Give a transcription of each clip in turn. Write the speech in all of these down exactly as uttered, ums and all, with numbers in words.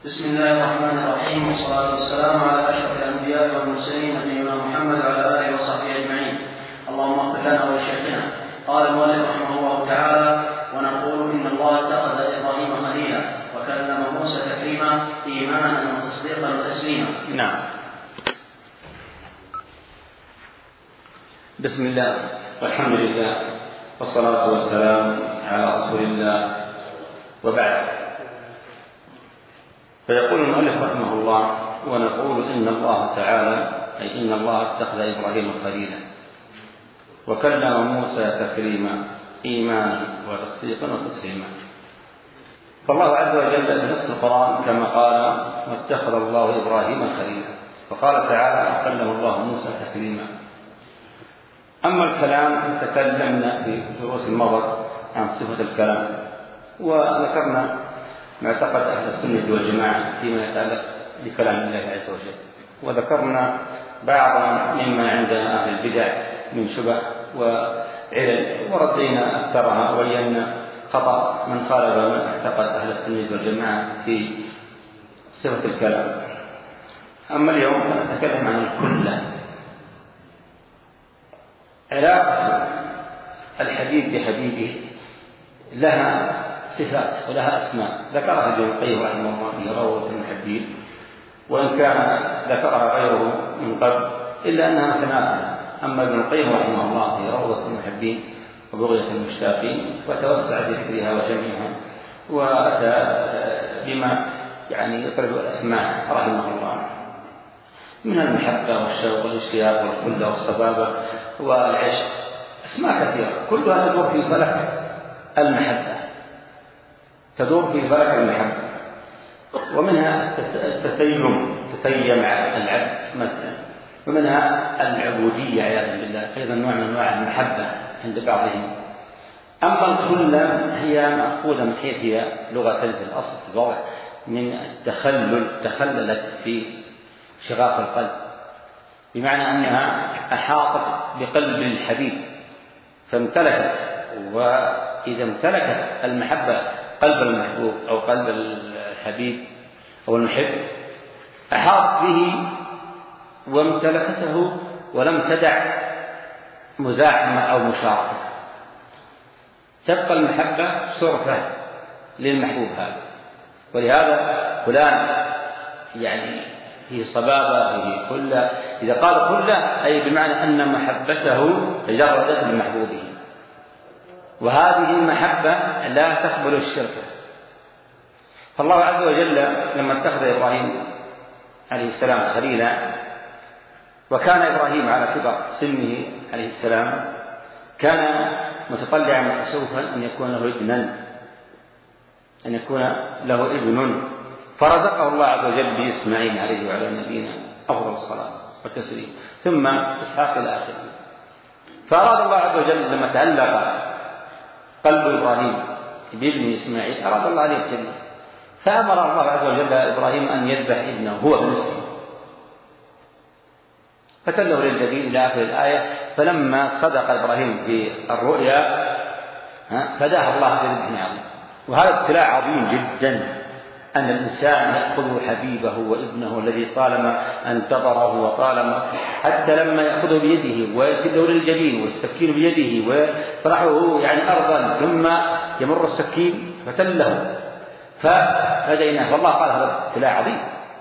بسم الله الرحمن الرحيم، والصلاة والسلام على أشرف الأنبياء والمرسلين نبينا محمد وعلى آله وصحبه أجمعين. اللهم اغفر لنا ولشيخنا. قال المؤلف رحمه الله تعالى: ونقول إن الله اتخذ إبراهيم خليلا وكلم موسى تكليما إيمانا وتصديقا وتسليما. نعم. بسم الله والحمد لله والصلاة والسلام على رسول الله، وبعد. فيقول المؤلف رحمه الله: ونقول إن الله تعالى أي إن الله اتخذ إبراهيم خليلا وكلم موسى تكليما إيمانا وتصديقا وتسليما. فالله عز وجل بنص القرآن كما قال: واتخذ الله إبراهيم خليلا، وقال تعالى: وكلم الله موسى تكليما. أما الكلام تكلمنا في دروس المضت عن صفة الكلام، وذكرنا معتقد أهل السنة والجماعة فيما يتعلق بكلام الله عز وجل، وذكرنا بعضا مما عند أهل البدع من شبه وعلل، وردينا أكثرها وبينا خطأ من خالف من اعتقد أهل السنة والجماعة في صفة الكلام. أما اليوم فنتكلم عن الكل. علاقة الحبيب بحبيبه لها صفات ولها أسماء ذكرها ابن القيم رحمه الله في روضة المحبين، وإن كان ذكرها غيره من قبل إلا أنها متناقضة. أما ابن القيم رحمه الله في روضة المحبين وبغية المشتاقين فتوسع في ذكرها وجمعها، وأتى بما يعني يقرب الأسماء رحمه الله من المحبة والشوق والاشتياق والخلة والصبابة والعشق، أسماء كثيرة كلها تدور في فلك المحبة، تدور في فلك المحبة. ومنها التسيم، تسيم العبد مثلا، ومنها العبودية عياذا بالله، أيضا نوع من أنواع المحبة عند بعضهم. أما الخلة هي مأخوذة من حيث هي لغة في الأصل في الوضع من التخلل، تخللت في شغاف القلب، بمعنى أنها أحاطت بقلب الحبيب فامتلكت. وإذا امتلكت المحبة قلب المحبوب أو قلب الحبيب أو المحب أحاط به وامتلكته ولم تدع مزاحمة أو مشاركة، تبقى المحبة صرفة للمحبوب هذا. ولهذا فلان يعني فيه صبابة، فيه كلة. إذا قال كلة أي بمعنى أن محبته تجردت لمحبوبه، وهذه المحبة لا تقبل الشرك. فالله عز وجل لما اتخذ إبراهيم عليه السلام خليلا، وكان إبراهيم على كبر سنه عليه السلام، كان متطلعا محسوفا أن يكون له ابنا أن يكون له ابن فرزقه الله عز وجل بإسماعيل عليه وعلى نبينا أفضل الصلاة والتسليم، ثم إسحاق إلى آخره. فأراد الله عز وجل لما تعلق قلب إبراهيم بابن إسماعيل أراد الله أن يبتليه، فأمر الله عز وجل إبراهيم أن يذبح ابنه هو بنفسه، فتله للجبين إلى آخر الآية. فلما صدق إبراهيم في الرؤيا فداه الله بذبح عظيم. وهذا ابتلاء عظيم جدا، أن الإنسان يأخذ حبيبه وابنه الذي طالما انتظره، وطالما حتى لما يأخذه بيده ويتله للجبين والسكين بيده ويطرحه يعني أرضا، ثم يمر السكين فتله فهديناه. والله قال هذا ابتلاء عظيم.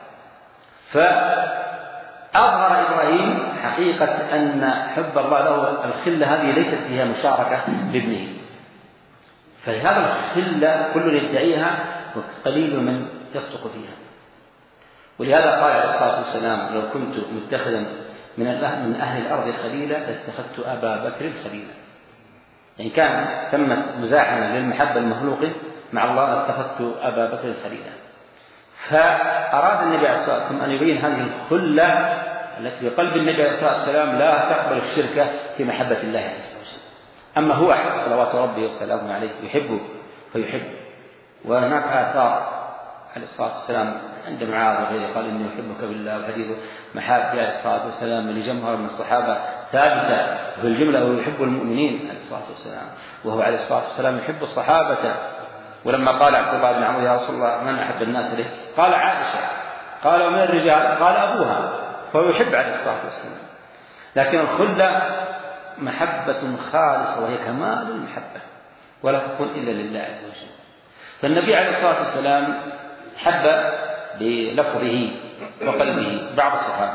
فأظهر إبراهيم حقيقة أن حب الله له الخلة هذه ليست فيها مشاركة لابنه، فهذا الخلة كل يدعيها وقليل من يصدق فيها. ولهذا قال عليه الصلاة والسلام: لو كنت متخذا من من أهل الأرض خليلا لاتخذت أبا بكر خليلا. يعني كان تمت مزاحمة للمحبة المخلوقة مع الله لاتخذت أبا بكر خليلا. فأراد النبي عليه الصلاة والسلام أن يبين هذه الخلة التي في قلب النبي عليه الصلاة والسلام لا تقبل الشرك في محبة الله عز وجل. أما هو صلوات ربه وسلامه عليه يحبه فيحب. وهناك آثار عليه الصلاة والسلام عند معاذ وغيره قال: إني أحبك بالله، وحديث محاب عليه الصلاة والسلام لجمهر من الصحابة ثابتة في الجملة، وهو يحب المؤمنين عليه الصلاة والسلام، وهو عليه الصلاة والسلام يحب الصحابة ولما قال عبد الله بن عمرو يا رسول الله من أحب الناس إليك؟ قال عائشة. قال ومن الرجال؟ قال أبوها. فهو يحب عليه الصلاة والسلام. لكن الخلة محبة خالصة وهي كمال المحبة ولا تكون إلا لله عز وجل. فالنبي عليه الصلاة والسلام حب بلفظه وقلبه بعض الصحابة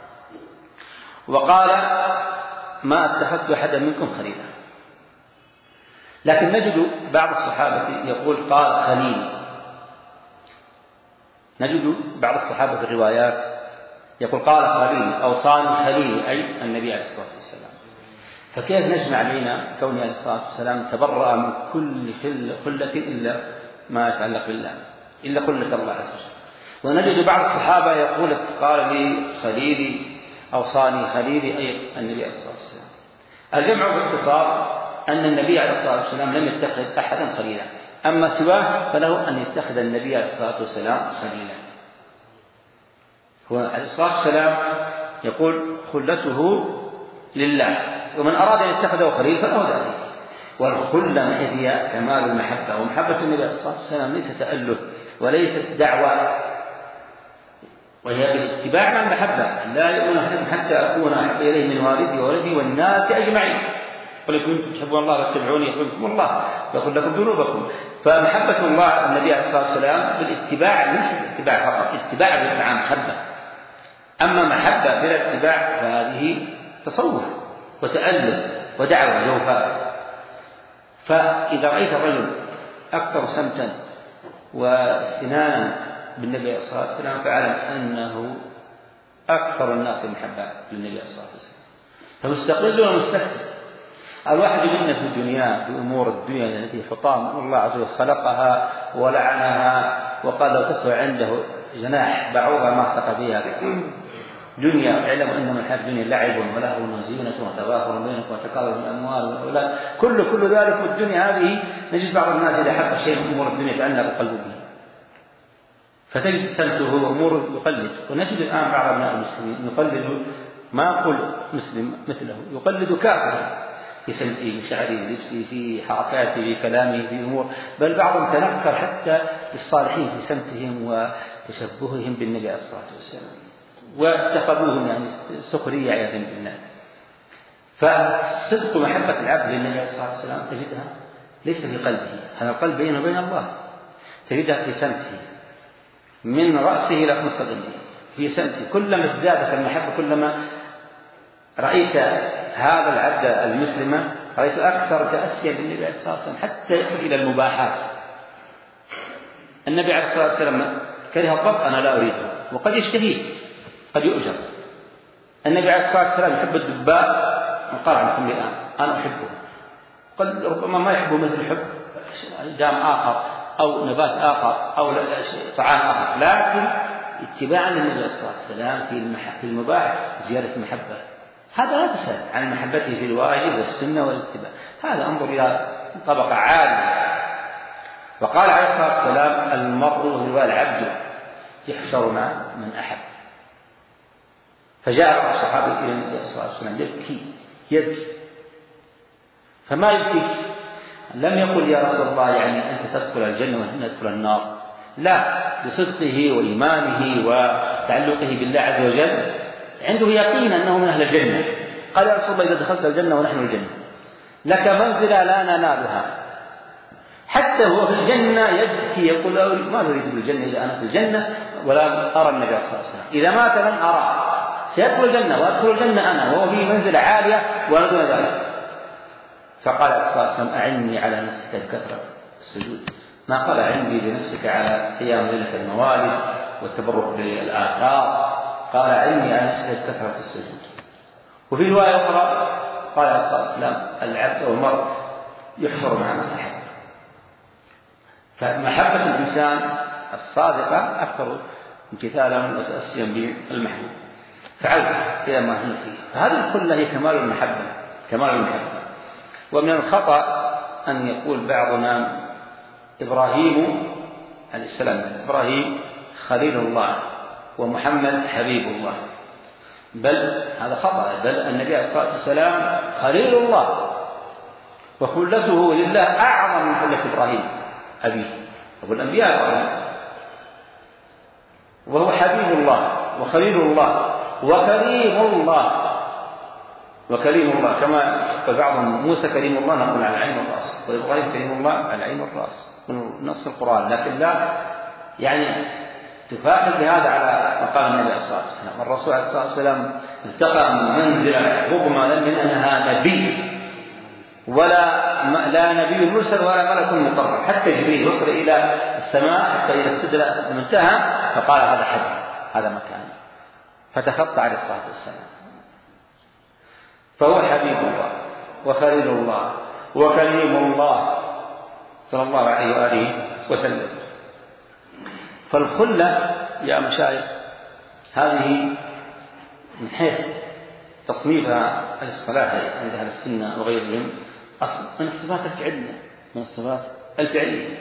وقال ما اتخذت أحدا منكم خليلا. لكن نجد بعض الصحابة يقول قال خليل. نجد بعض الصحابة في الروايات يقول قال خليل أو صان خليل أي النبي عليه الصلاة والسلام. فكيف نجمع بين كونه عليه الصلاة والسلام تبرأ من كل خلة إلا ما يتعلق بالله إلا خلة الله عز وجل. ونجد بعض الصحابة يقول قال لي خليلي أو صاني خليلي أي النبي عليه الصلاة والسلام. الجمع باختصار أن النبي عليه الصلاة والسلام لم يتخذ أحدا خليلا، أما سواه فله أن يتخذ النبي عليه الصلاة والسلام خليلا. هو عليه الصلاة والسلام يقول خلته لله، ومن أراد أن يتخذه خليل فله ذلك. والخلة هي كمال المحبة، ومحبة النبي عليه الصلاة والسلام ليست تأله وليست دعوة، وهي بالاتباع مع المحبة. لا يؤمن أحدكم حتى أكون أحب إليه من والدي وولدي والناس أجمعين. قل إن كنتم تحبون الله فاتبعوني يحببكم الله ويغفر لكم ذنوبكم. فمحبة الله النبي عليه الصلاة والسلام بالاتباع ليست اتباع فقط، اتباع مع محبة. أما محبة بلا اتباع فهذه تصوف وتألف ودعوة جوفاء. فإذا رأيت الرجل أكثر سمتا واستنانا بالنبي عليه الصلاة والسلام فاعلم أنه أكثر الناس محبة للنبي عليه الصلاة والسلام. فمستقل ومستكبر. الواحد منا في الدنيا بأمور الدنيا التي حطام الله عز وجل خلقها ولعنها وقال لو تسوى عنده جناح بعوضة ما سقى بها دنيا. اعلم أن من الحياة الدنيا لعب ولهو وزينة وتظاهر بينكم وتكاثر بالأموال والأولاد كل كل ذلك. والدنيا هذه نجد بعض الناس إذا حب شيء من أمور الدنيا تعلق قلبه به فتجد سمته وأمور يقلد. ونجد الآن بعض أبناء المسلمين يقلد، ما أقول مسلم مثله، يقلد كافرا في سمته في شعره في لبسه في حركاته في كلامه في أمور، بل بعضهم تنكر حتى للصالحين في سمتهم وتشبههم بالنبي عليه الصلاة والسلام واتخذوهم يعني سخرية عياذا بالله. فصدق محبة العبد للنبي عليه الصلاة والسلام تجدها ليس في قلبه، هذا القلب بينه وبين الله، تجدها في سمته من رأسه إلى خمس قدمه في سمته. كلما ازدادت المحبة كلما رأيت هذا العبد المسلم رأيت أكثر تأسيا بالنبي عليه الصلاة والسلام حتى يصل إلى المباحات. النبي عليه الصلاة والسلام كره الضب أنا لا أريده وقد يشتهيه قد يؤجر. النبي عليه الصلاة والسلام يحب الدباء وقال عن سمي الآن أنا أحبه، قد ربما ما يحبه مثل حب دام آخر أو نبات آخر أو طعام آخر، لكن اتباعا للنبي عليه الصلاة والسلام في المباح زيادة المحبة. هذا لا تسأل عن محبته في الواجب والسنة والاتباع، هذا انظر إلى طبقة عالية. وقال عليه الصلاة والسلام المرء هو العبد يحشر مع من أحب. فجاء الصحابي إلى النبي صلى الله عليه وسلم يبكي يبكي فما يبكيك؟ لم يقل يا رسول الله يعني أنت تدخل الجنة وأنا أدخل النار، لا، بصدقه وإيمانه وتعلقه بالله عز وجل عنده يقين أنه من أهل الجنة. قال يا رسول الله إذا دخلت الجنة ونحن الجنة لك منزلة لا ننالها. حتى هو في الجنة يبكي يقول ما أريد بالجنة إذا أنا في الجنة ولا أرى النبي صلى الله عليه وسلم، إذا مات لن أرى، سيدخل الجنة وأدخل الجنة أنا وهو في منزلة عالية وأنا دون ذلك. فقال صلى الله عليه وسلم أعني على نفسك بكثرة السجود، ما قال أعني بنفسك على قيام ليلة الموالد والتبرك بالآثار، قال أعني على نفسك بكثرة السجود. وفي رواية أخرى قال عليه الصلاة والسلام العبد والمرء يحشر مع من أحب. فمحبة الإنسان الصادقة أكثر امتثالا وتأسيا بالمحبوب. فعلت إلى ما هنا فيه. فهذه كلها هي كمال المحبة، كمال المحبة. ومن الخطأ أن يقول بعضنا إبراهيم عليه السلام إبراهيم خليل الله ومحمد حبيب الله، بل هذا خطأ، بل النبي عليه الصلاة والسلام خليل الله وخلته لله أعظم من خلة إبراهيم أبيه أبو الأنبياء، وهو حبيب الله وخليل الله وكريم الله وكريم الله، كما قال بعضهم موسى كريم الله نقول على العين والرأس، وإبراهيم كريم الله على العين والرأس من نص القرآن، لكن لا يعني تفاخر بهذا على مقام النبي عليه الصلاة والسلام. الرسول عليه الصلاة والسلام التقى منزلة مضمنا من أنها نبي، ولا لا نبي مرسل ولا ملك مقرب، حتى جبريل وصل إلى السماء حتى إلى السدرة منتهى فقال هذا حد هذا مكان، فتخطى عليه الصلاة والسلام. فهو حبيب الله وخليل الله وكريم الله صلى الله عليه وآله وسلم. فالخلة يا مشايخ هذه من حيث تصنيفها الصلاة عند أهل السنة وغيرهم من الصفات الفعلية من الصفات الفعلية.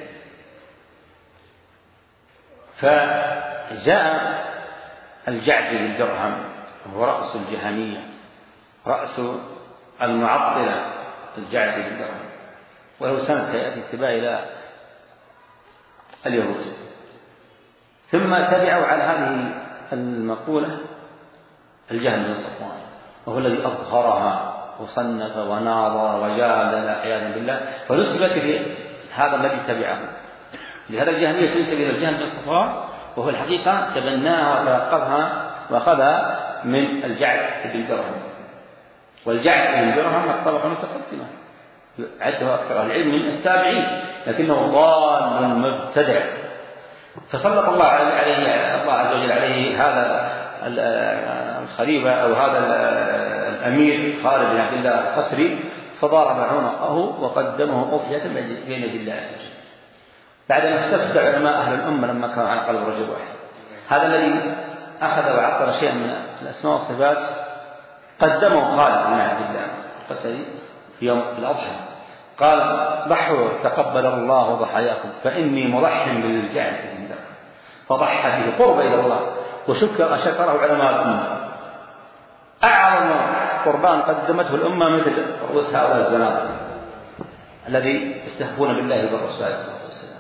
فجاء الجعد بالدرهم وهو رأس الجهمية، رأس المعطلة الجعد بالدرهم، وله سنة سيأتي اتباع إلى اليهود. ثم تبعوا على هذه المقولة الجهم بن صفوان، وهو الذي أظهرها وصنف وناظر وجادل عياذا بالله، فنسبت هذا الذي تبعه لهذا الجهمية تنسب إلى الجهم بن صفوان، وهو الحقيقة تبناها وتلقفها وأخذها من الجعد بن درهم. والجعد بن درهم الطبقة المتقدمة عده أكثر أهل العلم من التابعين، لكنه ضال مبتدع، فسلط الله عليه الله عز وجل عليه هذا الخليفة أو هذا الأمير خالد بن عبد الله القسري، فضارب عنقه وقدمه أفية بين يدي الله عز وجل، بعد أن استفتى علماء أهل الأمة لما كان على قلب رجل واحد. هذا الذي أخذ وعطل شيئا من الأسماء والصفات قدمه خالد بن عبد الله القسري في يوم الأضحى، قال ضحوا تقبل الله ضحاياكم فإني مضح بالجعد بن درهم، فضحى به قرب إلى الله وشكر شكره علماء الأمة. أعظم قربان قدمته الأمة مثل رؤوس هؤلاء الزنادقة الذي يستهفون بالله والرسول عليه الصلاة والسلام.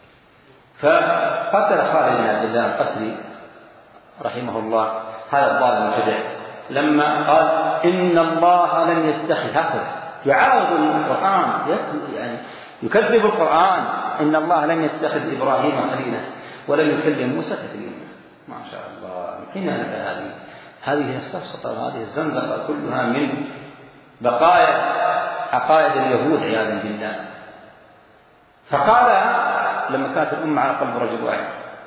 فقتل خالد بن عبد الله القسري رحمه الله هذا الضال المبتدع لما قال إن الله لن يستخف، هكذا يعارض القرآن، يعني يكذب القرآن، إن الله لن يتخذ إبراهيم خليلا ولن يكلم موسى تكليما. ما شاء الله، من أين لك هذه هذه السفسطة وهذه الزندقة كلها من بقايا عقائد اليهود عياذا بالله. فقال لما كانت الأمة على قلب رجل واحد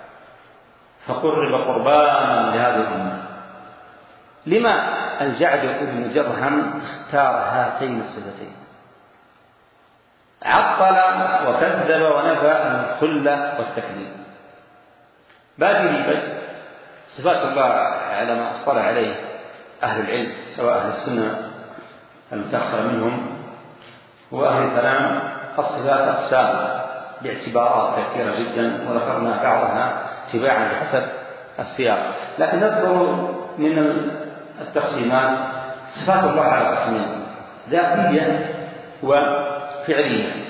فقرب قربانا لهذه الأمة. لما الجعد بن درهم اختار هاتين الصفتين؟ عطل وكذب ونفى الخلة والتكليم. باقي بس صفات الله على ما أصطلح عليه أهل العلم سواء أهل السنة المتأخرة منهم وأهل الكلام. الصفات أقسام باعتبارات كثيرة جدا وذكرنا بعضها تباعا بحسب السياق، لكن نذكر من التقسيمات صفات الله على قسمين: ذاتية وفعلية.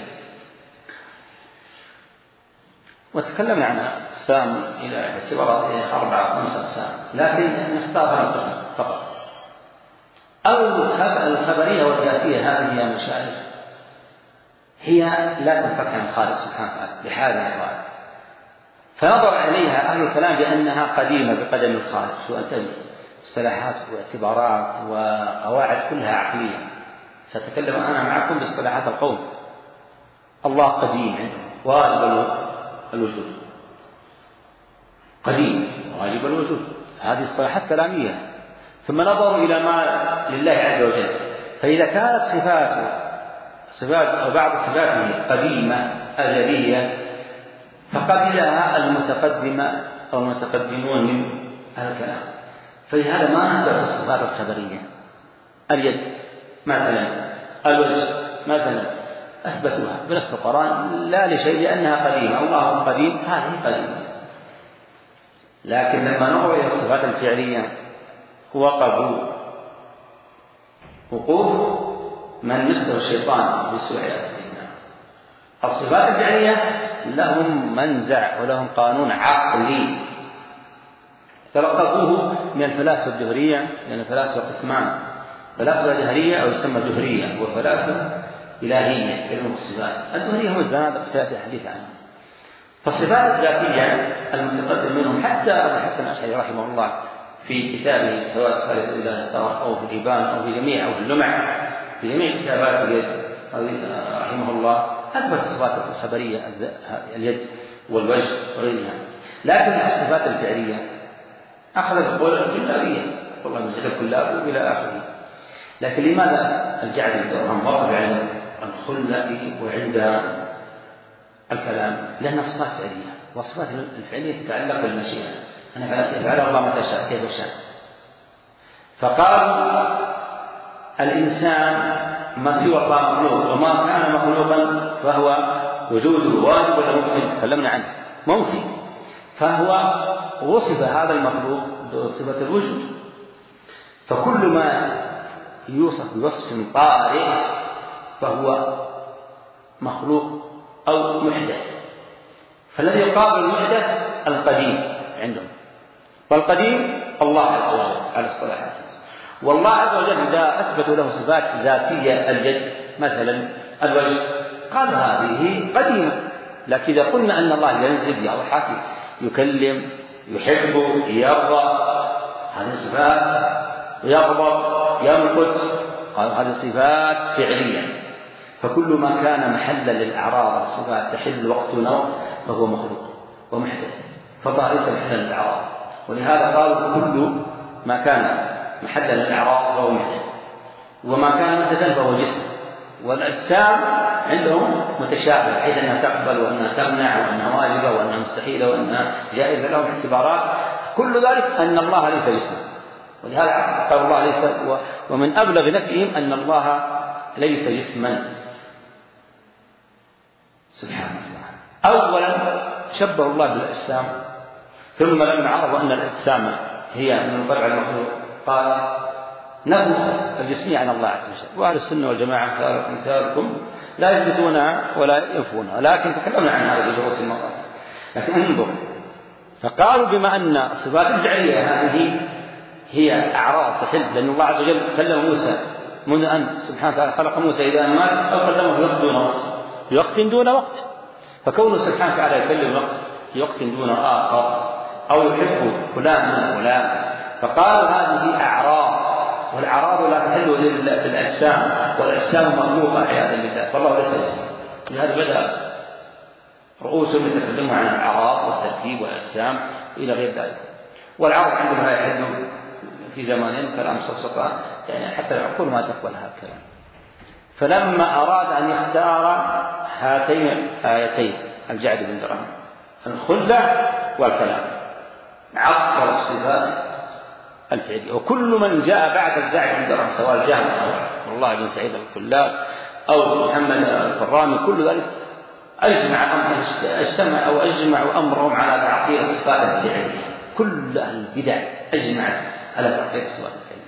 وتكلمنا عن أقسام إلى اعتبارات أربعة خمسة أقسام، لكن نختار هذا القسم فقط. أول الخبرية والذاتية هذه يا مشايخ هي لا تنفك عن الخالق سبحانه وتعالى بحال من الأحوال، فنظر إليها أهل الكلام بأنها قديمة بقدم الخالق، سواء اصطلاحات واعتبارات وقواعد كلها عقلية. سأتكلم أنا معكم باصطلاحات القوم. الله قديم عنده واجب الوجود، قديم واجب الوجود، هذه اصطلاحات كلامية. ثم نظروا إلى ما لله عز وجل، فإذا كانت صفاته صفات أو بعض صفاته قديمة أزلية فقبلها المتقدمة أو المتقدمون من أهل الكلام، فلهذا ما نزع الصفات الخبرية. اليد مثلا، الوجه مثلا، أثبتوها بنص القرآن لا لشيء لأنها قديمة، الله قديم هذه قديمة. لكن لما نظر إلى الصفات الفعلية وقفوا وقوف من مسه الشيطان بسوء الصفات الفعلية لهم منزع ولهم قانون عقلي تلقفوه من الفلاسفة الجهرية، لأن الفلاسفة قسمان: فلاسفة جهرية أو يسمى جهرية، وفلاسفة إلهية علم الصفات. الجهرية هم الزنادقة سيأتي الحديث عنهم. فالصفات الذاتية المتقدم منهم حتى أبو الحسن الأشعري رحمه الله في كتابه سواء صالح الإله الترى أو في الإبان أو في جميع أو في اللمع في جميع كتاباته رحمه الله أثبت الصفات الخبرية اليد والوجه وغيرها، لكن الصفات الفعلية أخذ القول الكلابية والله مجد الكلاب إلى آخره. لكن لماذا الجعل الدرهم وقف عند الخلة وعند الكلام؟ لأن الصفات فعلية، والصفات الفعلية تتعلق بالمشيئة، أنا يفعل الله متى شاء كيف شاء. فقال الإنسان ما سوى الله مخلوق، وما كان مخلوقا فهو وجوده واجب ولا ممكن؟ تكلمنا عنه ممكن، فهو وصف هذا المخلوق بصفة الوجود. فكل ما يوصف بوصف طارئ فهو مخلوق أو محدث. فالذي يقابل المحدث القديم عندهم، والقديم الله عز وجل على اصطلاحاته. والله عز وجل إذا أثبتوا له صفات ذاتية اليد مثلا الوجه قال هذه قديمة، لكن إذا قلنا أن الله ينزل يضحك يكلم يحب يرضى هذه صفات، يغضب يمقت هذه صفات فعلية. فكل ما كان محلا للأعراض الصفات تحل وقت ونوع فهو مخلوق ومحدث، فالله ليس محلا للأعراض. ولهذا قالوا كل ما كان محلا للأعراض فهو محدث، وما كان محدثا فهو جسم. والأجسام عندهم متشابه حيث أنها تقبل وأنها تمنع وأنها واجبة وأنها مستحيلة وأنها جائزة، لهم اعتبارات. كل ذلك أن الله ليس جسما، ولهذا قال الله ليس، ومن أبلغ نفيهم أن الله ليس جسما سبحانه وتعالى. أولا شبه الله بالأجسام، ثم لما عرفوا أن الأجسام هي من طبع المخلوق قال نفوا الجسمية عن الله عز وجل. وأهل السنة والجماعة مثالكم لا يثبتونها ولا ينفونها، لكن تكلمنا عن هذا في دروس المرات. لكن انظر، فقالوا بما أن الصفات الفعلية هذه هي أعراض تحل، لأن الله عز وجل كلم موسى منذ أن سبحانه وتعالى خلق موسى إذا مات أو كلمه في وقت دون وقت، في وقت دون وقت. فكونه سبحانه وتعالى يكلم وقت في وقت دون آخر أو يحب فلان من فلان، فقالوا هذه أعراض، والأعراض لا تحل بالأجسام، والأجسام مخلوقة عياذا بالله، فالله ليس جسما. لهذا بدأ رؤوسهم يتكلمون عن الأعراض والترتيب والأجسام إلى غير ذلك. والعرض عندهم لا يحل في زمانهم كلام صفصفة، يعني حتى العقول ما تقبل هذا الكلام. فلما أراد أن يختار هاتين الآيتين الجعد بن درهم الخلة والكلام عطل الصفات الفعلية. وكل من جاء بعد الجعد بن درهم سواء الجهم أو والله بن سعيد الكلاب أو محمد الفرامي كل ذلك أجمع اجتمع أو أجمعوا أمرهم على تعطيل الصفات الفعلية. كل البدع أجمعت على تعطيل الصفات الفعلية.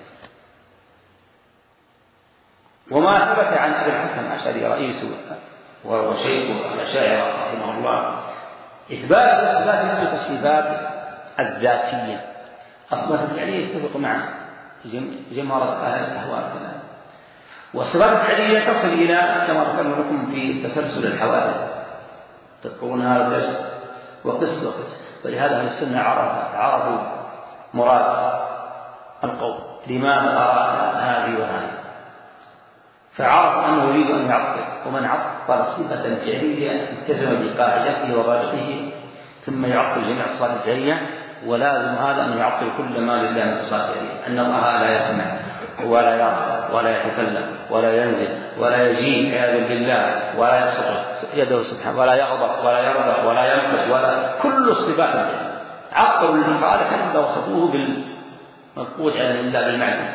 وما ثبت عن أبي الحسن الأشعري رئيس وشيخ الأشاعرة رحمه الله إثبات الصفات يثبت الصفات الذاتية. الصفات الفعلية يتفق مع جمهرة أهل الأهواء كذلك، والصفات الفعلية تصل إلى كما ذكرنا لكم في تسلسل الحوادث، تذكرون هذا الدرس وقس وقس. ولهذا أهل السنة عرفوا مراد القول لماذا أراد هذه وهذه، فعرف أنه يريد أن يعطل. ومن عطل صفة فعلية التزم بقاعدته وضابطه ثم يعطل جميع الصفات الفعلية. ولازم هذا أن يعطل كل ما لله من الصفات الفعلية، أن الله لا يسمع ولا يرى ولا يتكلم ولا ينزل ولا يجيب عياذا بالله ولا يبسط يده سبحانه ولا يغضب ولا يرضى ولا يمقت ولا كل الصفات الفعلية. عطلوا الخالق حتى وصفوه بالمفقود عياذا بالله بالمعنى،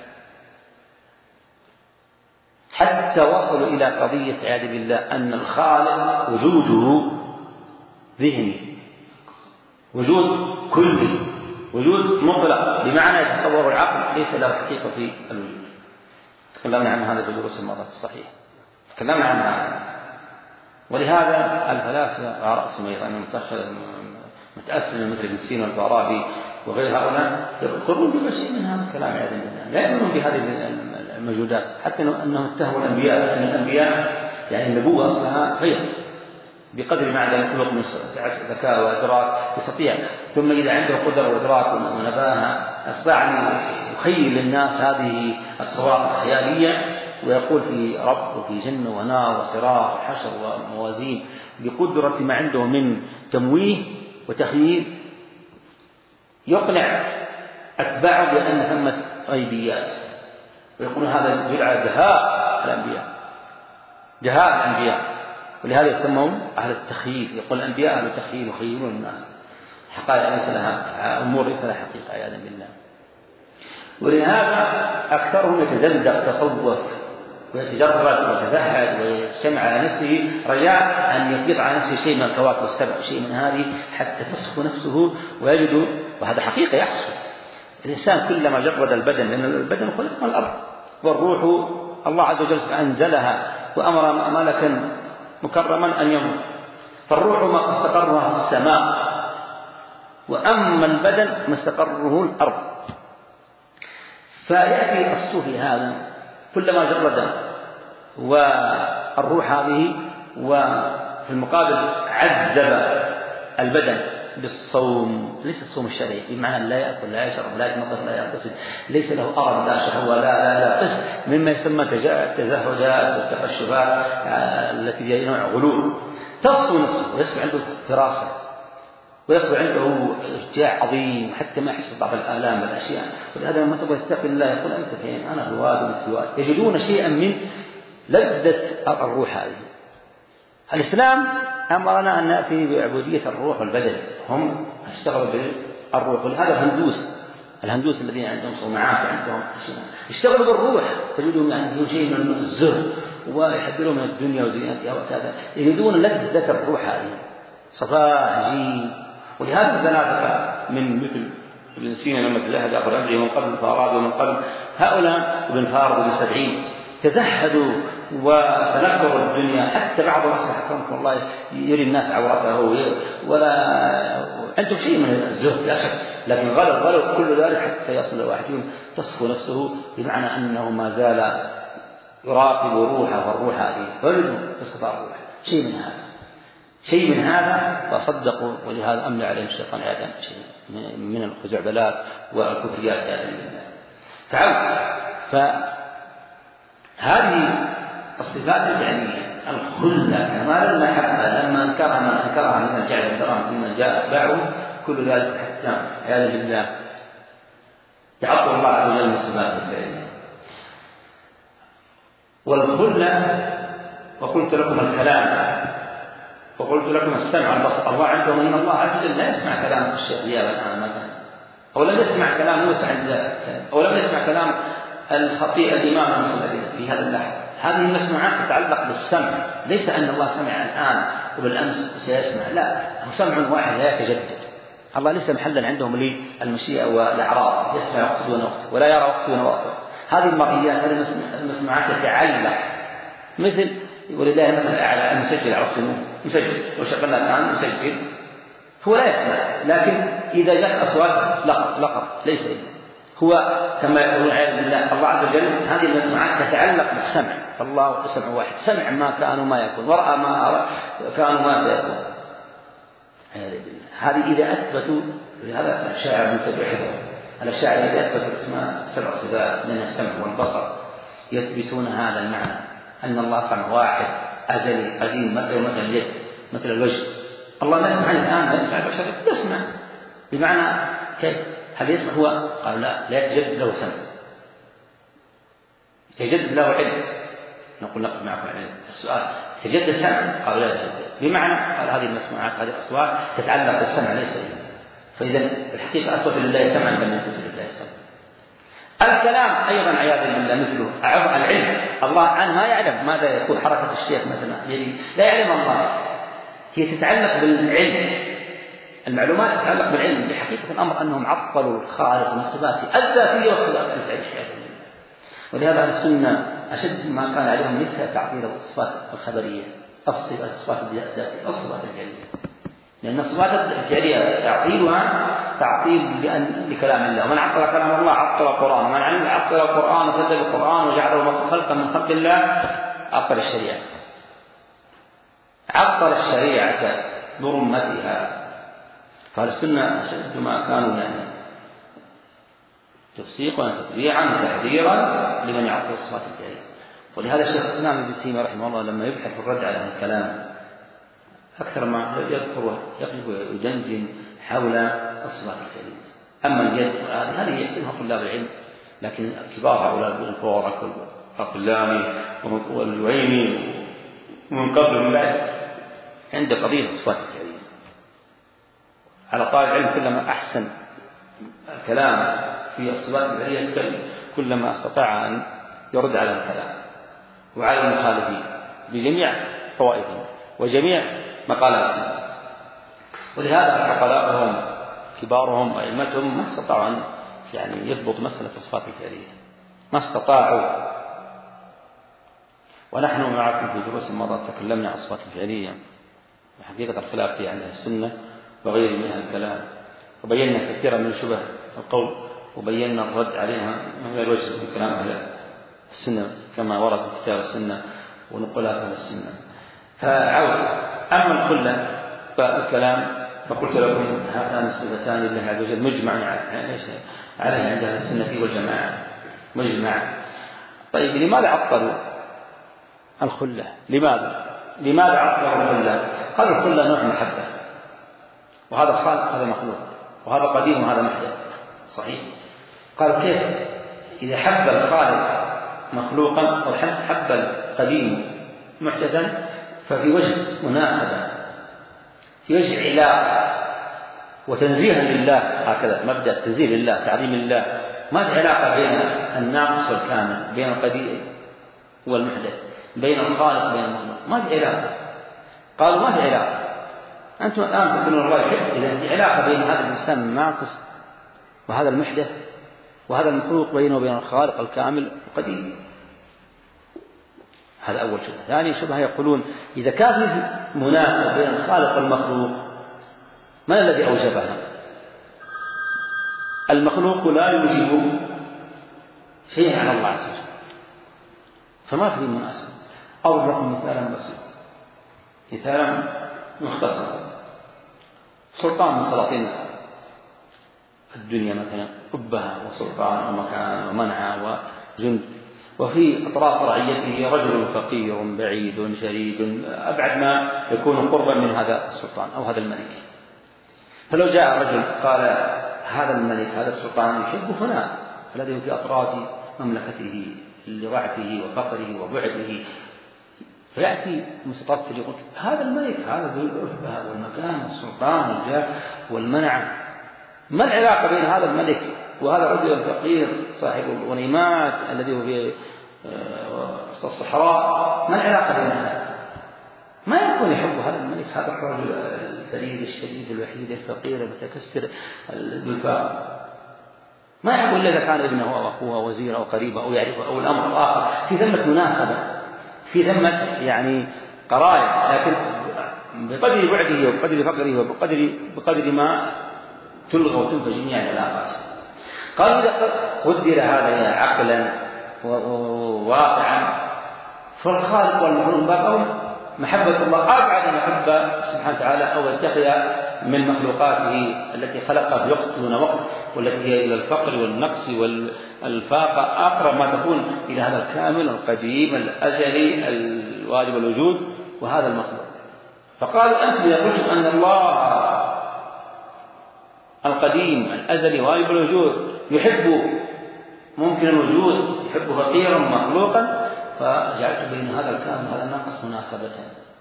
حتى وصلوا إلى قضية عياذا بالله أن الخالق وجوده ذهني، وجود كلي، وجود مطلق بمعنى يتصور العقل ليس له حقيقة في الوجود. تكلمنا عن هذا في دروس المرات الصحيح، تكلمنا عن هذا. ولهذا الفلاسفة على رأسهم أيضا متأسلم مثل ابن سينا والفارابي وغير هؤلاء يقرون بشيء من هذا الكلام عياذا بالله، لا يؤمنون بهذه الموجودات، حتى أنهم اتهموا الأنبياء أن الأنبياء يعني النبوة أصلها غير بقدر ما عنده خلق من ذكاء وإدراك يستطيع، ثم إذا عنده قدرة وإدراك ونباهة أستطاع أن يخيل للناس هذه الصواعق الخيالية ويقول في رب وفي جنة ونار وصراط وحشر وموازين بقدرة ما عنده من تمويه وتخييل، يقنع أتباعه بأن ثمة غيبيات، ويقول هذا يدعى جهاء الأنبياء، جهاء الأنبياء، ولهذا يسمون أهل التخييل، يقول الأنبياء أهل التخييل يخيلون الناس حقائق ليس لها أمور ليس لها حقيقة عياذا بالله. ولهذا أكثرهم يتزندق تصوف ويتجرد ويتزهد ويجتمع على نفسه رجاء أن يفيض على نفسه شيء من الكواكب السبع، شيء من هذه حتى تصفو نفسه ويجد، وهذا حقيقة يحصل. الإنسان كلما جرد البدن، لأن البدن خلق من الأرض والروح الله عز وجل أنزلها وأمر ملكا مكرما أن يمر، فالروح ما استقرها في السماء، وأما البدن ما استقره الأرض. فيأتي الصوفي هذا كلما جرد والروح هذه، وفي المقابل عذب البدن بالصوم، ليس الصوم الشرعي بمعنى لا يأكل لا يشرب لا يتنظف لا يغتسل، ليس له أرض لا شهوة لا لا لا قسم مما يسمى التزهدات والتقشفات التي هي نوع غلو، تصفو نفسه ويصبح عنده فراسة ويصبح عنده ارتياح عظيم حتى ما يحس ببعض الآلام والأشياء. ولهذا لما تبغى تتقي الله يقول أنت فين؟ أنا في واد وأنت في واد، يجدون شيئا من لذة الروح هذه. الإسلام أمرنا أن نأتي بعبودية الروح والبدن، هم اشتغلوا بالروح، ولهذا الهندوس الهندوس الذين عندهم صومعات عندهم اشتغلوا بالروح، تجدون عندهم شيء من الزهد ويحذرون من الدنيا وزينتها وكذا، يجدون لذة الروح هذه صفاء عجيب. ولهذا الزنادقة من مثل ابن سينا لما تزهد آخر أمره من قبل فارابي ومن قبل هؤلاء ابن فارض وابن سبعين تزهدوا وتنكروا الدنيا، حتى بعضهم أصبح أكرمكم الله يري الناس عورته ولا عنده شيء من الزهد لا شك، لكن غلوا غلوا كل ذلك حتى يصل واحد فيهم تصفو نفسه، بمعنى أنه ما زال يراقب روحه والروح هذه فلدوا تستطاع الروح شيء من هذا شيء من هذا وصدقوا. ولهذا أمنع عليهم الشيطان عادة شيء من الخزعبلات والكفريات عادة بالله. فعود فهذه الصفات الفعلية الخلة كمال المحبة لما انكرها من انكرها من الجعل الكرام ثم جاء باعه كل ذلك حتى عياذا بالله تعطل الله عز وجل من الصفات الفعلية والخلة. وقلت لكم الكلام وقلت لكم السمع والبصر، الله عنده من الله عز وجل لا يسمع كلام الشيخ دياب الآن مثلا، أو لم يسمع كلام موسى عند أو لم يسمع كلام الخطيئة الإمام المصلي في هذا اللحظة. هذه المسموعات تتعلق بالسمع، ليس أن الله سمع الآن وبالأمس سيسمع، لا، هو سمع واحد لا يتجدد. الله ليس محلا عندهم للمشيئة والأعراض، يسمع وقت دون وقت ولا يرى وقت دون وقت. هذه المرئيات هذه المسموعات تتعلق مثل ولله مثل الأعلى المسجل، عرفتم مسجل وشغلنا الآن مسجل هو لا يسمع، لكن إذا جاء أصوات لقط لقط ليس إلا هو كما يقولون عياذا بالله. الله عز وجل هذه المسموعات تتعلق بالسمع، فالله سمع واحد، سمع ما كان وما يكون، ورأى ما كان وما سيكون عياذا بالله. هذه إذا أثبتوا لهذا الشاعر متبعهم الشاعر إذا أثبت اسماء سبع صفات من السمع والبصر يثبتون هذا المعنى أن الله سمع واحد أزلي قديم مثل مثل اليد مثل الوجه. الله لا يسمع الآن لا يسمع البشر يسمع، بمعنى كيف؟ هل يسمع هو؟ قال لا، لا يتجدد له سمع، يتجدد له علم. نقول نقل معكم علم السؤال تجدد سمع؟ قال لا يتجدد، بمعنى قال هذه المسموعات هذه الأصوات تتعلق بالسمع ليس إلا. فإذا الحقيقة أثبت لله سمعا بل يثبت لله سمعا. الكلام أيضا عياذا بالله مثله العلم، الله عنه ما يعلم ماذا يكون حركة الشيخ مثلا لا يعلم الله، هي تتعلق بالعلم، المعلومات تتعلق بالعلم. بحقيقة الأمر أنهم عطلوا الخالق من صفاته الذاتية والصفات الفعلية، ولهذا السنة أشد ما كان عليهم ليس تعطيل الصفات الخبرية الصفات الذاتية الصفات الفعلية، لأن الصفات الفعلية تعطيلها تعطيل لكلام الله. من عطل كلام الله عطل القرآن، ومن عطل القرآن وكذب القرآن وجعله خلقا من خلق الله عطل الشريعة، عطل الشريعة برمتها. فالسنة أشد ما كانوا يعني تفسيقا وتطبيعا وتحذيرا لمن يعطل الصفات الفعلية. ولهذا الشيخ الإسلام ابن تيمية رحمه الله لما يبحث في الرد على هذا الكلام أكثر ما يذكر يقف ويدندن حول الصفات الفعلية. أما اليد هذه يحسنها طلاب العلم، لكن كبار هؤلاء الفورك والأقلامي والجويني ومن قبل من بعد عند قضية الصفات الفعلية. على طالب العلم كلما أحسن الكلام في الصفات الفعلية كلما استطاع أن يرد على الكلام وعلى المخالفين بجميع طوائفهم وجميع مقالاتهم. ولهذا عقلاءهم كبارهم وأئمتهم ما استطاعوا أن يعني يضبط مسألة الصفات الفعلية، ما استطاعوا. ونحن معكم في دروس مضت تكلمنا عن الصفات الفعلية وحقيقة الخلاف في أهل السنة وغير من أهل الكلام، وبينا كثيرا من شبه القول وبينا الرد عليها من غير وجه من كلام أهل السنة كما ورد في كتاب السنة ونقولات أهل السنة. فعود أما الكل فالكلام فقلت لكم هاتان الصفتان لله عز وجل مجمع عليه عند أهل السنة والجماعة مجمع. طيب لماذا عطلوا الخلة؟ لماذا لماذا عطلوا الخلة؟ قالوا الخلة نوع محبة، وهذا خالق هذا مخلوق، وهذا قديم وهذا محدث. صحيح. قالوا كيف إذا حب الخالق مخلوقا أو حب القديم محدثا ففي وجه مناسبة، في وجه علاقة وتنزيها لله، هكذا مبدأ التنزيه لله تعظيم الله. ما في علاقة بين الناقص والكامل، بين القديم والمحدث، بين الخالق وبين المخلوق، ما في علاقة. قالوا ما في علاقة. أنتم الآن تقولون الله يحب، إذا في علاقة بين هذا الإنسان الناقص وهذا المحدث وهذا المخلوق بينه وبين الخالق الكامل القديم. هذا أول شبهة. ثاني شبهة يقولون إذا كان في مناسبة بين الخالق والمخلوق ما الذي أوجبها؟ المخلوق لا يوجب شيئا على الله عز وجل، فما في مناسبة. أضرب لكم مثالا بسيطا، مثالا مختصرا. سلطان من سلاطين الدنيا مثلا قبها وسلطان ومكان ومنع وجند، وفي أطراف رعيته رجل فقير بعيد شريد أبعد ما يكون قربا من هذا السلطان أو هذا الملك. فلو جاء رجل قال هذا الملك هذا السلطان يحب فلان الذي في أطراف مملكته لضعفه وفقره وبعده، فيأتي متطفل يقول هذا الملك هذا ذو الألفة والمكان والسلطان والجاه والمنع، ما العلاقة بين هذا الملك وهذا الرجل الفقير صاحب الغنيمات الذي هو في وسط الصحراء؟ ما العلاقة بين هذا؟ ما يكون يحب هذا الملك هذا الرجل الفريد الشديد الوحيد الفقير المتكسر الذكاء، ما يحب إلا إذا كان ابنه أو أخوه أو وزيره أو قريبه أو يعرفه أو الأمر الآخر في ثمة مناسبة، في ثمة يعني قرائن، لكن بقدر بعده وبقدر فقره وبقدر بقدر ما تلغى وتنفى جميع العلاقات. قالوا إذا قدر هذا عقلا وواقعا فالخالق والمخلوق بقوا محبة الله أبعد محبة سبحانه وتعالى أو يتخذ من مخلوقاته التي خلقها في وقت دون وقت، والتي هي إلى الفقر والنقص والفاقة أقرب ما تكون إلى هذا الكامل القديم الأزلي الواجب الوجود وهذا المخلوق. فقالوا أنتم إذا قلتم أن الله القديم الأزلي واجب الوجود يحب ممكن الوجود يحب فقيرا مخلوقا، فجعلت بين هذا الكامل وهذا الناقص مناسبة.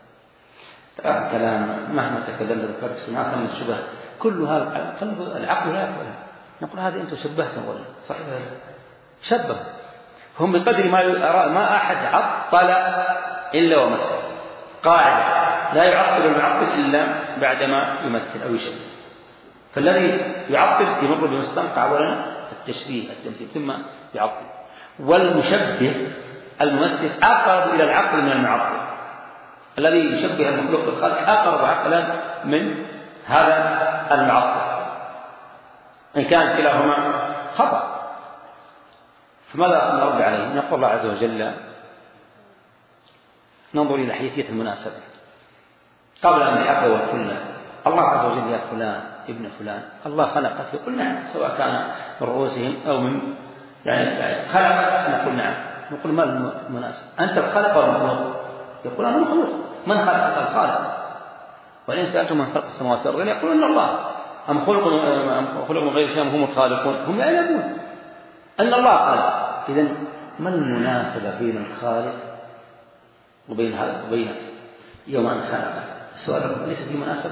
كلام مهما تكلمت ذكرت في ناقم الشبه كل هذا العقل لا يقبل. نقول هذا أنتم شبهتم ولا صحيح شبه هم بقدر ما يرى ما أحد عطل إلا ومثل قاعدة لا يعطل المعطل إلا بعدما يمثل أو يشبه. فالذي يعطل يمر بمستنقع أولا التشبيه التمثيل ثم يعطل، والمشبه الممثل أقرب إلى العقل من المعطل. الذي يشبه المخلوق بالخالق أقرب عقلا من هذا المعطل، إن كان كلاهما خطأ. فماذا نرد عليه؟ نقول الله عز وجل ننظر إلى حيثية المناسبة قبل أن نحب وكلنا. الله عز وجل يا فلان ابن فلان، الله خلقك، يقول نعم، سواء كان من رؤوسهم أو من يعني خلقك، نقول نعم. نقول ما المناسب؟ أنت الخالق أو المخلوق؟ يقول أنا المخلوق. من خلقك؟ الخالق. وإن سألتم من خلق السماوات والأرض يقولون الله. أم خلقوا من غير شيء هم الخالقون؟ هم يعلمون أن الله خالق. إذن ما المناسبة بين الخالق وبين هذا وبين يوم أن خلقك؟ السؤال ليس في مناسبة.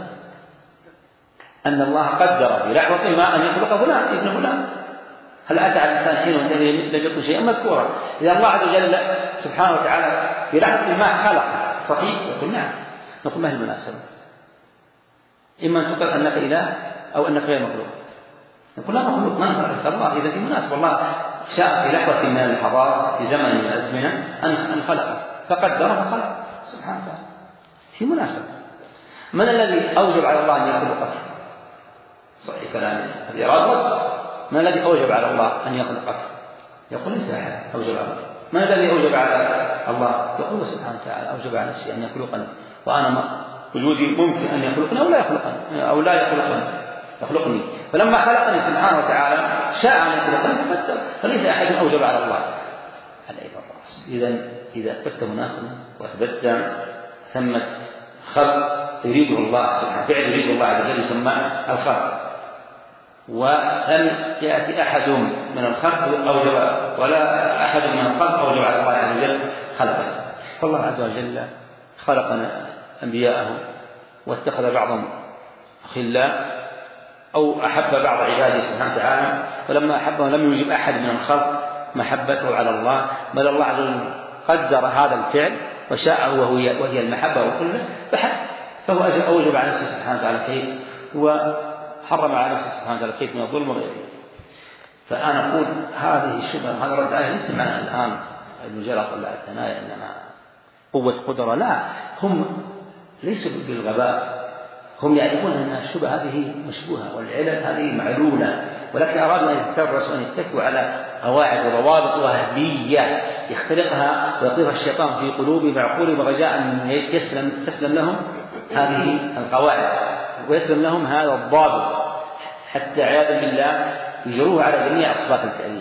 أن الله قدر في لحظة ما أن يخلق فلان ابن فلان. هل أتى على الإنسان حين لم يكن شيئا مذكورا؟ إذا الله عز وجل سبحانه وتعالى في لحظة ما خلق صحيح، يقول نعم. نقول ما هي المناسبة؟ إما أن تقول أنك إله أو أنك غير مخلوق. نقول لا مخلوق، من خلق الله؟ إذا في مناسبة. الله شاء في لحظة من اللحظات في زمن من الأزمنة أن خلقه فقدره فخلق سبحانه وتعالى في مناسبة. من الذي أوجب على الله أن يخلقك؟ صحيح كلامي هذه إرادة. من الذي أوجب على الله أن يخلقك؟ يقول ليس أحد أوجب على الله. من الذي أوجب على الله؟ يقول سبحانه وتعالى أوجب على نفسي أن يخلقني، وأنا وجودي ممكن أن يخلقني أو لا يخلقني أو لا يخلقني يخلقني فلما خلقني سبحانه وتعالى شاء أن يخلقني، فليس أحد أوجب على الله عليه الرأس. إذا إذا أثبت مناسبة وأثبت ثمة خلق يريده الله سبحانه، فعل يريده الله عز وجل يسمى الخلق، ولم يأتي أحد من الخلق أوجب ولا أحد من الخلق أوجب على الله عز وجل خلقه. فالله عز وجل خلقنا أنبياءه واتخذ بعضهم خلاء أو أحب بعض عباده سبحانه وتعالى، ولما أحبهم لم يوجب أحد من الخلق محبته على الله، بل الله عز وجل قدر هذا الفعل وشاءه وهي, وهي المحبة وكله فحب، فهو أوجب على نفسه سبحانه وتعالى كيف وحرم على نفسه سبحانه وتعالى كيف من الظلم وغيره. فأنا أقول هذه الشبهة هذا رد عليه ليس معنا الآن المجرد طلع الثنايا إنما قوة قدرة، لا، هم ليسوا بالغباء، هم يعرفون أن الشبهة هذه مشبوهة والعلل هذه معلولة، ولكن أرادوا أن يتكرسوا أن يتكوا على قواعد وضوابط وهمية يخترقها ويقذفها الشيطان في قلوبهم وعقولهم رجاء أن يسلم تسلم لهم هذه القواعد ويسلم لهم هذا الضابط، حتى عياذا بالله يجروه على جميع الصفات الفعلية.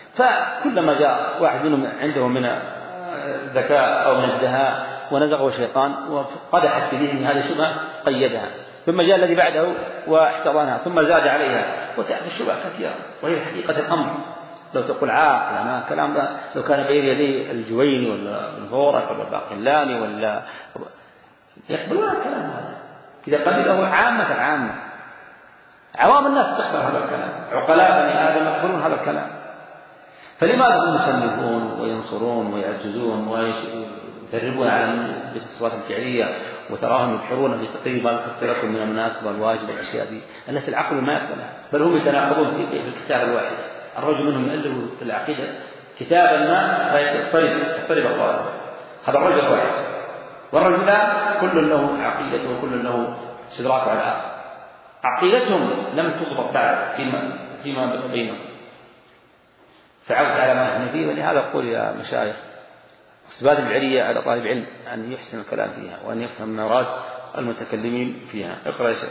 فكلما جاء واحد منهم عنده من الذكاء أو من الدهاء ونزغه الشيطان وقدحت في ذهنه هذه الشبهة قيدها، ثم جاء الذي بعده واحتضنها ثم زاد عليها، وتأتي الشبهة كثيرة وهي حقيقة الأمر. لو تقول عاقل أنا كلام لو كان بين يدي الجويني ولا الفورك ولا الباقلاني ولا يقبلون الكلام هذا، إذا قبله عامة العامة عوام الناس تقبل هذا الكلام، عقلاء بني آدم يقبلون هذا الكلام. فلماذا هم يسلمون وينصرون ويعجزون ويثربون على الصفات الفعلية وتراهم يبحرون في تقريب ما ذكرت لكم من المناسبة والواجب والأشياء دي التي العقل ما يقبلها، بل هم يتناقضون في الكتاب الواحد. الرجل منهم يؤلف في العقيدة كتابا ما فيضطرب يضطرب أقواله، هذا الرجل واحد، والرجلان كل له عقيدته وكل له استدراك على الآخر، عقيدتهم لم تضبط بعد فيما فيما بينهم، فعود على ما نحن فيه. ولهذا أقول يا مشايخ استفادة العلية على طالب علم أن يحسن الكلام فيها وأن يفهم مراد المتكلمين فيها. اقرأ يا شيخ.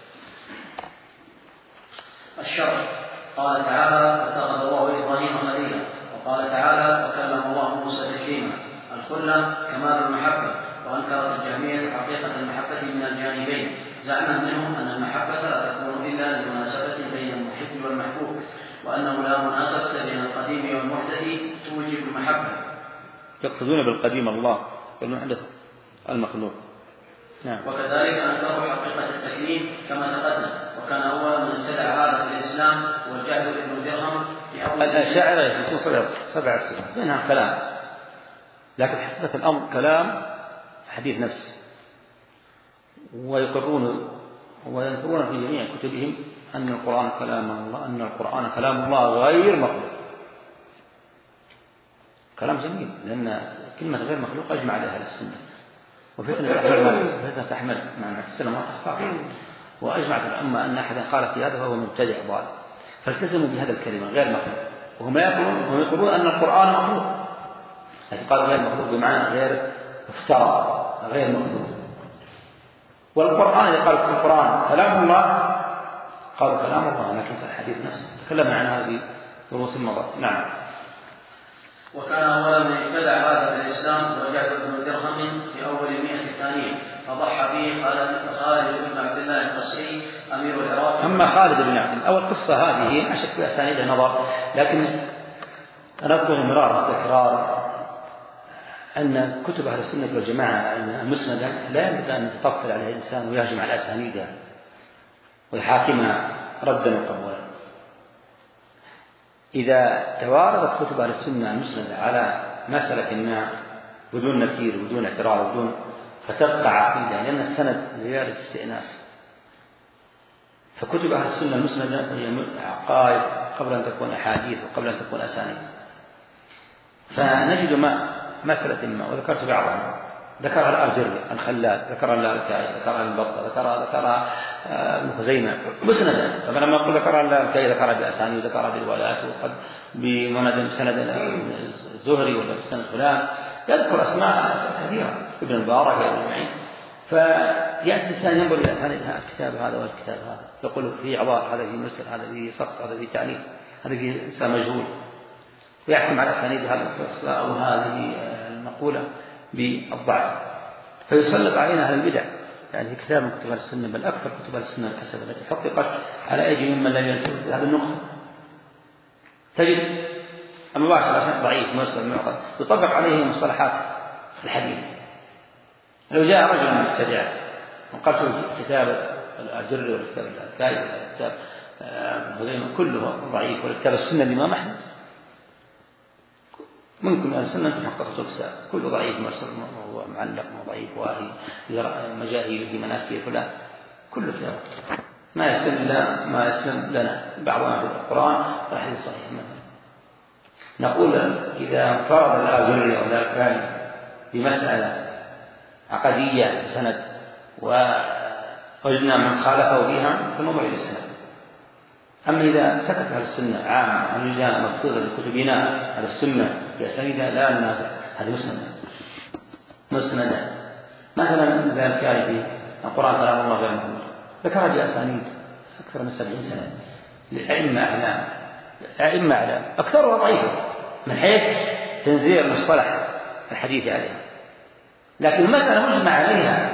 الشرع قال تعالى اتخذ الله إبراهيم خليلا، وقال تعالى وكلم الله موسى تكليما. الخلة كمال المحبة، وأنكرت الجهمية حقيقة المحبة من الجانبين، زعما منهم أن المحبة لا تكون إلا لمناسبة بين المحب والمحبوب، وأنه لا مناسبة بين القديم والمحدث توجب المحبة. يقصدون بالقديم الله والمحدث المخلوق. نعم. وكذلك أنكروا حقيقة التكليم كما تقدم، وكان أول من ابتدع هذا في الإسلام هو الجعد بن درهم في أول الأشاعرة يثبتون سبع سبع صفات منها كلام، لكن حقيقة الأمر كلام حديث نفس، ويقرون وينكرون في جميع كتبهم أن القرآن كلام الله، أن القرآن كلام الله غير مخلوق. كلام جميل، لأن كلمة غير مخلوق أجمع عليها السنة، وفتنة تحمل مع السنة ما تخفى. وأجمعت الأمة أن أحدا خالف في هذا فهو مبتدع ضال، فالتزموا بهذا الكلمة غير مخلوق. وهم يقولون يقولون أن القرآن مخلوق، لكن قالوا غير مخلوق بمعنى غير افترى غير مخلوق. والقرآن إذا قال القرآن كلام الله قالوا كلام الله، لكن في الحديث نفسه تكلمنا عن هذه دروس مضت. نعم. وكان أول من ابتدع هذا في الإسلام هو جعفر بن درهم في أول المئة الثانية، فضحى به خالد بن عبد الله القصري أمير العراق. أما خالد بن عبد الله أول قصة هذه أشك في أسانيدها نظر، لكن أنا أذكر مرارا تكرار أن كتب أهل السنة والجماعة المسندة لا ينبغي أن يتطفل عليها الإنسان ويهجم على أسانيدها ويحاكمها ردا وقبولا. إذا تواردت كتب أهل السنة المسندة على مسألة ما بدون نكير وبدون اعتراض وبدون فتبقى عقيدة، لأن السند زيادة استئناس. فكتب أهل السنة المسندة هي عقائد قبل أن تكون أحاديث وقبل أن تكون أسانيد. فنجد ما مسألة ما وذكرت بعضها، ذكرها الأرجري الخلال، ذكرها اللالكائي، ذكرها البطة، ذكرها ذكرها ابن خزيمة مسندا. طبعا لما أقول ذكرها اللالكائي ذكرها بأسانيد وذكرها بالروايات وقد بمند سند الزهري ولا بسند فلان، يذكر أسماء كثيرة ابن المبارك ابن معين. فيأتي الإنسان ينظر إلى أسانيد الكتاب هذا والكتاب هذا، يقول فيه عبارة، هذا فيه مرسل، هذا فيه سقط، هذا فيه تعليق، هذا فيه إنسان مجهول، ويحكم على أسانيد هذه القصة أو هذه المقولة بالضعف، فيسلط علينا أهل البدع. يعني في كتاب من كتب السنة، بل أكثر كتب السنة الكسبة التي حققت على أيدي ممن لم يلتفت هذه النقطة، تجد المباشر ضعيف مرسل معقد يطبق عليه مصطلحات الحديث. لو جاء رجل مبتدع وقال شوف كتاب الأرجري ولا كتاب الكائي ولا كتاب خزيمة كله ضعيف، ولا كتاب السنة الإمام أحمد، ممكن أن السنة تحقق الكتاب كله ضعيف مرسل موضوع معلق ضعيف واهي مجاهيل في مناسير فلان، كله كتاب ما يسلم لنا ما يسلم لنا بعضنا في القرآن والحديث الصحيح. مثلا نقول إذا فرض الأرجري أو الكائي بمسألة عقدية سند ووجدنا من خالفه فيها فننظر إلى السند. أما إذا سكت أهل السنة عام عن رجال مقصودا لكتبنا على السنة بأسانيدها لا ننازع، هذا مسند مسند. مثلا ذا الكائي في القرآن كلام الله غير مخلوق، ذكرها بأسانيد أكثر من سبعين سنة لأئمة أعلام أئمة أعلام أكثرها ضعيفة من حيث تنزيل مصطلح الحديث عليها، لكن المسألة مجمع عليها،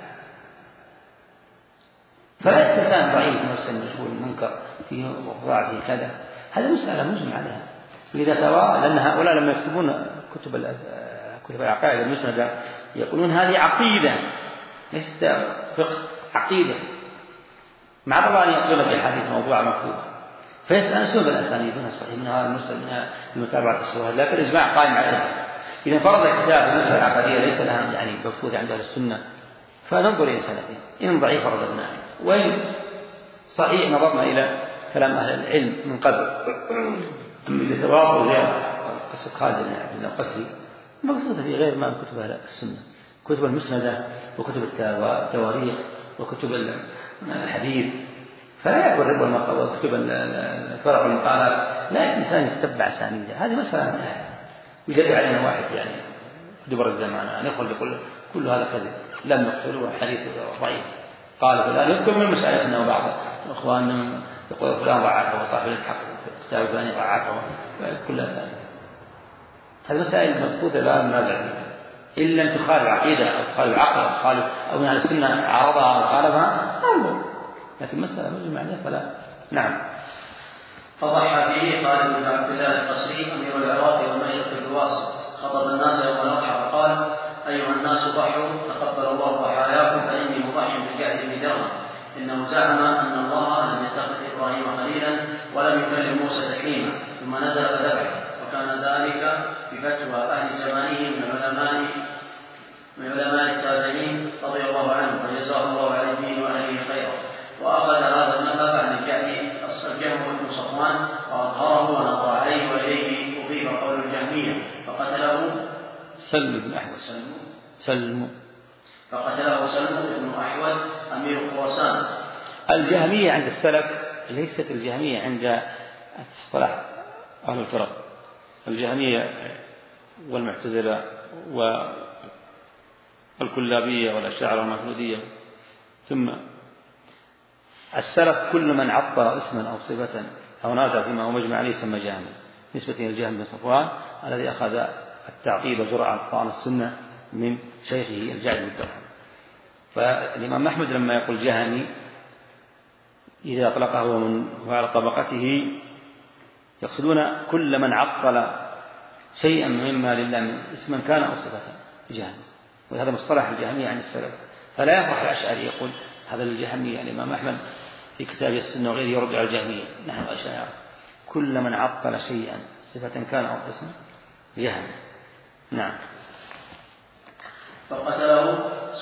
فلا إنسان ضعيف مرسل مشغول منكر فيه وضع فيه كذا، هذه مسألة مجمع عليها. لذا ترى لأن هؤلاء لما يكتبون كتب كتب العقائد المسندة يقولون هذه عقيدة ليست فقه، عقيدة، مع طبعا يقولون بحديث موضوع مكتوبة، فيستأنسون بالأسانيد منها الصحيح منها المرسل منها المتابعة الشواهد، لكن الإجماع قائم عليها. إذا فرض الكتاب المسألة العقدية ليس لها يعني مفروض عند أهل السنة فننظر إلى سنته، إن ضعيف رددناه، وإن صحيح نظرنا إلى كلام أهل العلم من قبل. إذا تواضع زي قصة خالد بن عبد الله القصري مبثوثة في غير ما كتب أهل السنة، كتب المسندة وكتب التواريخ وكتب الحديث، فلا يكون ربما المقال وكتب الفرق المقالات، لا الإنسان يتبع أسانيدها. هذه مسألة يجري علينا واحد يعني دبر الزمان أن يقول يقول كل هذا كذب لم يقتلوا حديث ضعيف، قال فلان يذكر من المسألة أنه بعض إخواننا يقول فلان ضعفه وصاحب الحق كتاب فلان ضعفه، كل أسانيد. هذه مسائل مفقودة لا ننازع فيها، إن لم تخالف عقيدة أو تخالف عقل أو تخالف أو من السنة عرضها أو خالفها ننظر، لكن مسألة مجمع عليها فلا. نعم. فضحى به خالد بن عبد الله القصري أمير العراق والمشرق بالواسط، خطب الناس يوم الأضحى فقال: أيها الناس ضحوا تقبل الله ضحاياكم فإني مضحي بجعد بن درهم، إنه زعم أن الله لم يتخذ إبراهيم خليلا ولم يكلم موسى تكليما، ثم نزل فذبح، وكان ذلك بفتوى أهل زمانه من علماء من علماء التابعين رضي الله عنهم وجزاه الله عن الدين وأهله خيرا. وأخذ هذا المذهب عن الجهل الجهم بن صفوان وأظهره ونظر عليه، وإليه أضيف قول الجهمية فقتله سلم بن أحوص سلم فقتله سلم بن أحوز أمير خراسان. الجهمية عند السلف ليست الجهمية عند اصطلاح أهل الفرق. الجهمية والمعتزلة والكلابية والأشاعرة والماتريدية. ثم السلف كل من عطل اسما أو صفة أو نازع فيما هو مجمع عليه يسمى جهمي، نسبة إلى الجهم بن صفوان الذي أخذ التعقيب جرعة القرآن السنة من شيخه الجعد بن درهم. فالإمام أحمد لما يقول جهمي إذا أطلقه من وعلى طبقته يقصدون كل من عطل شيئا مما لله من اسما كان أو صفة جهمي، وهذا مصطلح الجهمية عن السلف. فلا يفرح الأشعري يقول هذا الجهمي. يعني الإمام أحمد في كتاب السنة وغيره يرد على الجهمية. نحن أشاعرة كل من عطل شيئا صفة كان أو اسما جهمي. نعم. فقتله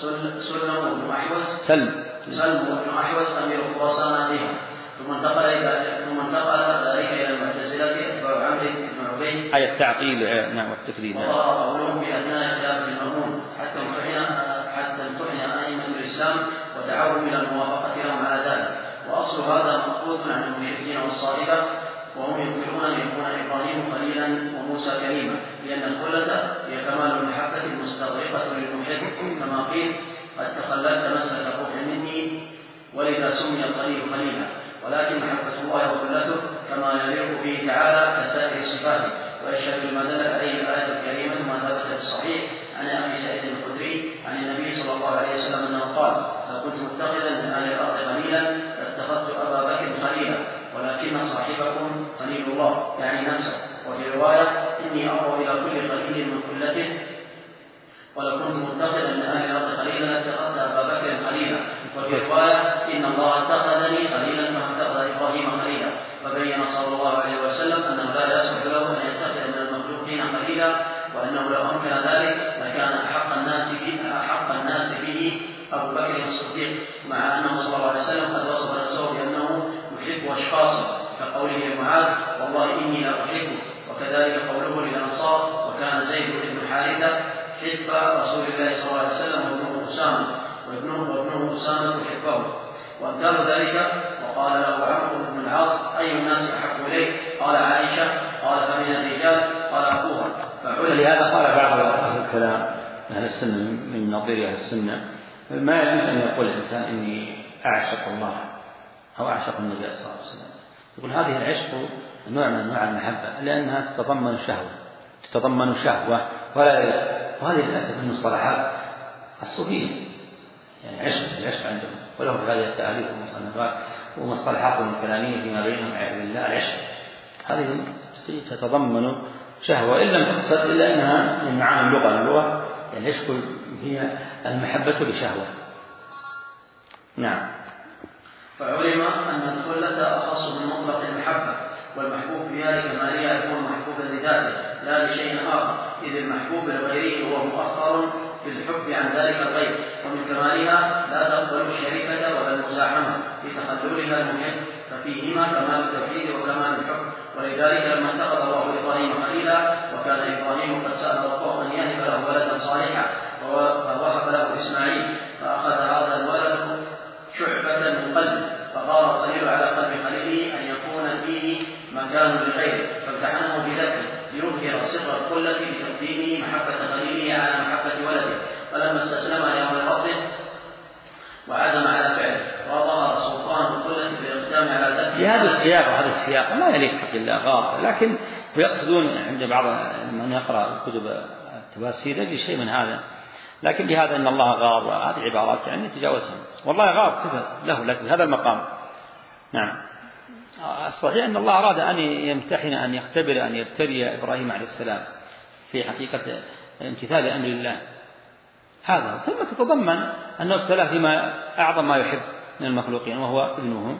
سلم بن أحوز سلم سلم بن أحوز أمير خراسان بها. ثم انتقل إلى ثم انتقل ذلك إلى المعتزلة أتباع عمرو بن عبيد أي التعقيل نعم والتكريم. وظهر قولهم في أثناء خلافة المأمون حتى امتحن حتى امتحن أئمة الإسلام ودعوهم إلى الموافقة لهم على ذلك. وأصل هذا مأخوذ عن المشركين والصائبة، وهم يخبرون أن يكون إبراهيم خليلا وموسى كريما، لأن الخلة هي كمال المحبة المستغرقة للمحب، كما قيل قد تخللت مسك روح مني ولذا سمي الخليل خليلا. ولكن محبة الله وخلته كما يليق به تعالى كسائر صفاته. ويشهد بما دلت عليه الآية الكريمة ما ثبت في الصحيح عن أبي سعيد الخدري عن النبي صلى الله عليه وسلم أنه قال: لو كنت متخذا من أهل الأرض خليلا لاتخذت أبا بكر خليلا ولكن صاحبكم خليل الله يعني نفسه. وفي رواية: إني أنظر إلى كل خليل من خلته ولو كنت متخذا من أهل الأرض خليلا لاتخذت أبا بكر خليلا. وفي رواية: إن الله اتخذني خليلا كما اتخذ إبراهيم خليلا. فبين صلى الله عليه وسلم أنه لا يصح له أن يتخذ من المخلوقين خليلا، وأنه لو أمكن ذلك لكان أحق الناس به أحق الناس به أبو بكر الصديق، مع أنه صلى الله عليه وسلم قد وصف نفسه بأنه يحب أشخاصا كقوله لمعاذ: والله إني لا أحبه. وكذلك قوله للأنصار: وكان زيد بن حارثة حب رسول الله صلى الله عليه وسلم وابنه أسامة وابنه وابنه أسامة حبه وأمثال ذلك. وقال له عمرو بن العاص: أي الناس أحب إليك؟ قال: عائشة. قال: فمن الرجال؟ قال: أخوها. فلهذا قال بعض أهل الكلام أهل السنة من نظير أهل السنة: ما يجوز أن يقول الإنسان إني أعشق الله أو أعشق النبي صلى الله عليه وسلم. يقول هذه العشق نوع من أنواع المحبة، لأنها تتضمن شهوة تتضمن شهوة وهذه للأسف المصطلحات الصوفية، يعني عشق العشق عندهم ولهم هذه التعريف والمصنفات ومصطلحاتهم الكلامية فيما بينهم عياذا بالله. العشق هذه تتضمن شهوة، إن لم تقصد إلا أنها من معاني اللغة. اللغة يعني العشق هي المحبة بشهوة. نعم. فعلم أن الخلة أخص من مطلق المحبة، والمحبوب بها لكمالها يكون محبوبا لذاته لا لشيء آخر، إذ المحبوب لغيره هو مؤخر في الحب عن ذلك الغير. ومن كمالها لا تقبل الشركة ولا المزاحمة في تخللها المحب، ففيهما كمال التوحيد وكمال الحب. ولذلك لما اتخذ الله إبراهيم خليلا وكان إبراهيم قد سأل ربه أن يهب له ولدا صالحا فوهب له إسماعيل، فأخذ هذا الولد شعبة من قلبه، فقال الخليل على قلب خليله أن يكون فيه مكان لغيره، فامتحنه بذكره ليظهر سر الخلة بتقديمه محبة خليله على محبة ولده. فلما استسلم لأمر ربه وعزم على فعله وظهر سلطان الخلة بالاقدام على ذاته. في هذا السياق وهذا السياق ما يليق حق الله غاض، لكن يقصدون عند بعض من يقرأ كتب التفاسير يجد شيء من هذا، لكن بهذا أن الله غار وهذه عبارات يعني يتجاوزها. والله غار صفة له لكن هذا المقام. نعم. الصحيح أن الله أراد أن يمتحن أن يختبر أن يبتلي إبراهيم عليه السلام في حقيقة امتثال أمر الله هذا، ثم تتضمن أنه ابتلاه فيما أعظم ما يحب من المخلوقين وهو ابنه.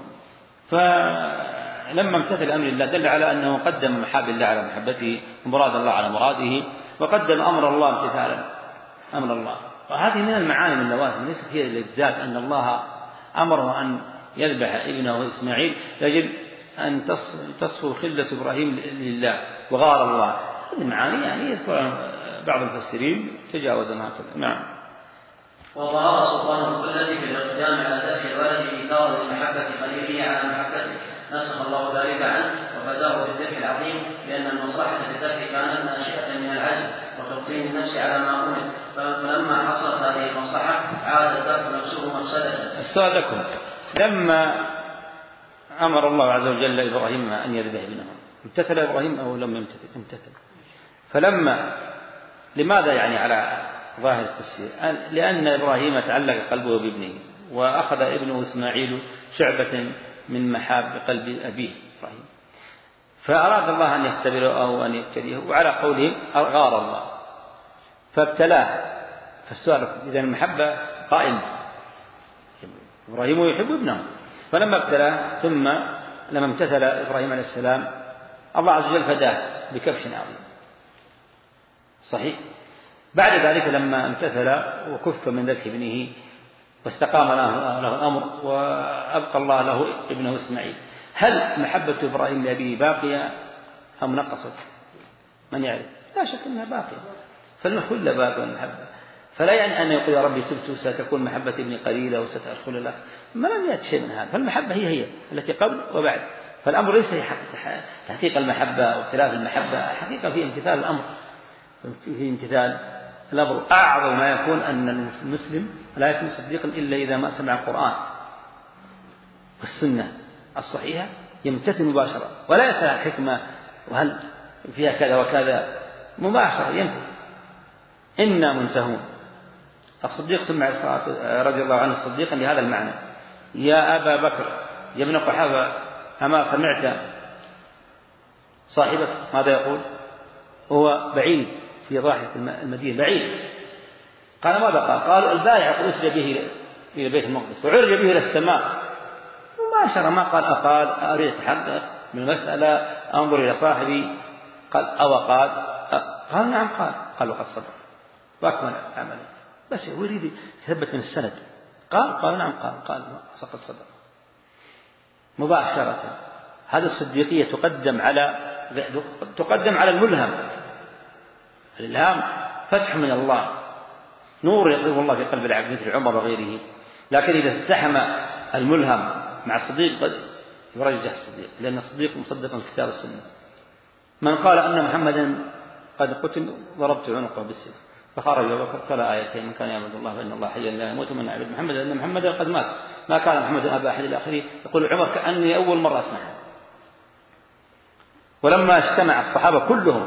فلما امتثل أمر الله دل على أنه قدم محاب الله على محبته ومراد الله على مراده، وقدم أمر الله امتثالا أمر الله. وهذه من المعاني من اللوازم، ليست هي للذات أن الله أمره أن يذبح ابنه إسماعيل يجب أن تصفو خلة إبراهيم لله وغار الله. هذه المعاني يعني يذكر بعض المفسرين تجاوزا هكذا. نعم. وظهر سلطان القلة في الاقدام على ذبح الولد إيثارا لمحبة خليله على محبته، نسخ الله ذلك عنه وفداه بالذبح العظيم، لأن المصلحة في الذبح كانت ناشئة من العزم وتبطين النفس على ما أمر، فلما حصلت هذه المصلحة عاد الذبح نفسه مفسدة. السؤال لكم: لما أمر الله عز وجل إبراهيم أن يذبح ابنه امتثل إبراهيم أو لم يمتثل؟ امتثل. فلما لماذا يعني على ظاهر التفسير؟ لأن إبراهيم تعلق قلبه بابنه، وأخذ ابنه إسماعيل شعبة من محاب قلب أبيه إبراهيم، فأراد الله أن يختبره أو أن يبتليه، وعلى قولهم غار الله فابتلاه. فالسؤال: إذا المحبة قائمة، إبراهيم يحب ابنه، فلما ابتلاه ثم لما امتثل إبراهيم عليه السلام الله عز وجل فداه بكبش عظيم. صحيح. بعد ذلك لما امتثل وكف من ذبح ابنه واستقام له الأمر وأبقى الله له ابنه إسماعيل، هل محبة إبراهيم لأبيه باقية أم نقصت؟ من يعرف؟ لا شك أنها باقية، فالمحبة باقية المحبة، فلا يعني أن يقول يا ربي تبت ستكون محبة ابني قليلة وستدخل لك، ما لم يأتي شيء من هذا. فالمحبة هي هي التي قبل وبعد، فالأمر ليس تحقيق المحبة واختلاف المحبة، حقيقة في امتثال الأمر، في امتثال الأمر. أعظم ما يكون أن المسلم لا يكون صديقا إلا إذا ما سمع القرآن والسنة الصحيحة يمتثل مباشرة، ولا يسأل عن الحكمة وهل فيها كذا وكذا، مباشرة يمتثل. إنا منتهون. الصديق سمع رضي الله عنه صديقا لهذا المعنى: يا أبا بكر يا ابن قحافة أما سمعت صاحبك ماذا يقول؟ هو بعيد في ضاحية المدينة، بعيد. قال ماذا قال؟ قالوا البائع قد أسري به إلى بيت المقدس وعرج به إلى السماء. مباشرة ما قال أقال أريد أتحقق من المسألة أنظر إلى صاحبي، قال أو قال قال نعم قال قالوا قد صدق وأكمل عمله، بس هو يريد يثبت من السند. قال قال نعم قال قال قد صدق مباشرة. هذه الصديقية تقدم على تقدم على الملهم. الإلهام فتح من الله، نور يقذف الله في قلب العبد مثل عمر وغيره، لكن إذا استحم الملهم مع الصديق قد يرجح الصديق، لأن الصديق مصدق في كتاب السنة. من قال أن محمدا قد قتل ضربت عنقه بالسيف، فخرج وبكر تلا آيتين: من كان يعبد الله فإن الله حي لا يموت، ومن يعبد محمدا أن محمدا قد مات، ما كان محمد أبا أحد إلى آخره. يقول عمر كأني أول مرة أسمعها. ولما اجتمع الصحابة كلهم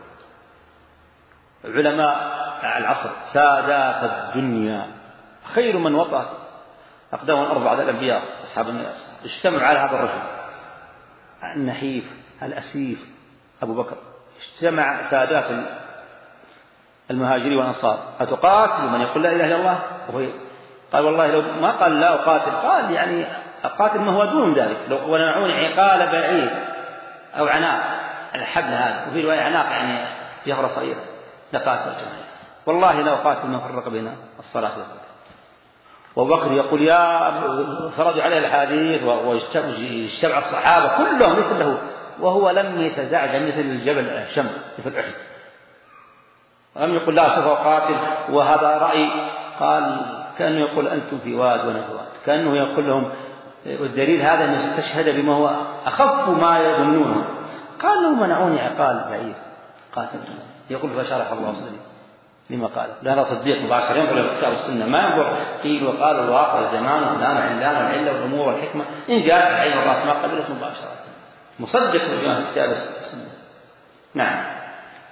علماء العصر سادات الدنيا خير من وطأت أقدام الأربعة الأنبياء أصحاب الناس، اجتمعوا على هذا الرجل النحيف الأسيف أبو بكر. اجتمع سادات المهاجرين والأنصار: أتقاتل من يقول لا إله إلا الله؟ وهو قال والله لو ما قال لا أقاتل، قال يعني أقاتل ما هو دون ذلك، لو ونعون عقال بعيد أو عناق الحبل هذا، وفي رواية عناق يعني يغرى صغيرة، لقاتل جميعا والله لو قاتل ما فرق بين الصلاة والزكاة. وبكر يقول يا فرضوا عليه الحديث واجتمع الصحابة كلهم ليس له، وهو لم يتزعزع مثل الجبل الشم مثل أحد، ولم يقل لا سوف أقاتل وهذا رأي. قال كأنه يقول أنتم في واد وأنا في واد، كأنه يقول لهم، والدليل هذا أن استشهد بما هو أخف ما يظنونه. قال لو منعوني عقال بعيد قاتلتم. يقول فشرح الله صدري لما قال، لهذا صديق مباشر ينظر إلى الكتاب والسنة، ما ينظر قيل وقال الواقع الزمان وفلان وعلان والعلة والأمور والحكمة، إن جاءت عين الرأس ما قبلت مباشرة، مصدق بما في الكتاب والسنة. نعم.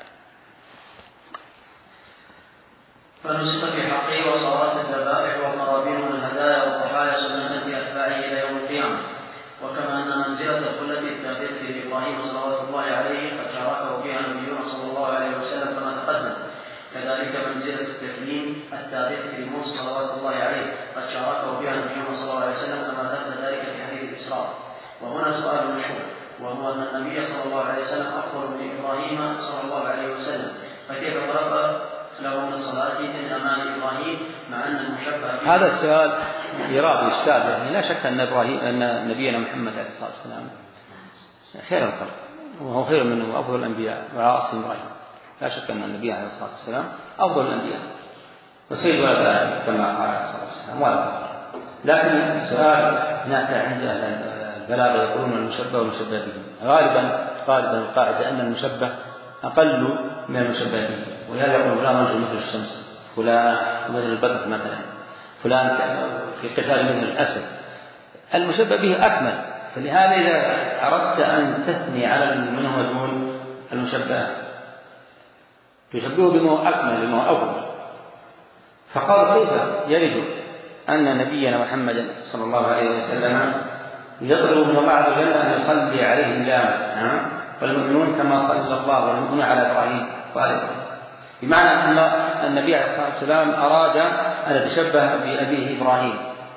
فنسخ في حقه وصارت الذبائح والقرابين والهدايا والضحايا سنة في أتباعه إلى يوم القيامة. وكما أن منزلة الخلة الثابتة لإبراهيم صلوات الله عليه قد شاركه فيها نبينا صلى الله عليه وسلم كما تقدم، كذلك منزلة التكليم الثابتة لموسى صلوات الله عليه قد شاركه فيها نبينا صلى الله عليه وسلم كما ثبت ذلك في حديث الإسراء. وهنا سؤال مشهور، وهو أن النبي صلى الله عليه وسلم أفضل من إبراهيم صلى الله عليه وسلم، فكيف ضرب له من الصلاة من أمان إبراهيم مع أن المشبه؟ هذا السؤال يراد إشكال، يعني لا شك أن إبراهيم أن نبينا محمد عليه الصلاة والسلام خير الخلق وهو خير منه وأفضل الأنبياء وعاصم إبراهيم، لا شك أن النبي عليه الصلاة والسلام أفضل الأنبياء، وسيد ولد آدم كما قال عليه الصلاة والسلام ولا فخر. لكن السؤال هناك عند البلاغة يقولون المشبه والمشبه به، غالبا غالبا القاعدة أن المشبه أقل من المشبه به، ولهذا يقول فلان رجل مثل الشمس، فلان مثل البدر مثلا، فلان في قتال مثل الأسد. المشبه به أكمل، فلهذا إذا أردت أن تثني على من هو دون المشبه تشبهه بما هو أكمل بما هو أفضل. فقال كيف يرد أن نبينا محمد صلى الله عليه وسلم يطلب من الله عز وجل أن يصلي عليه الله والمؤمنون كما صلى الله والمؤمنون على إبراهيم وآل إبراهيم، بمعنى أن النبي عليه الصلاة والسلام أراد أن يتشبه بأبيه إبراهيم.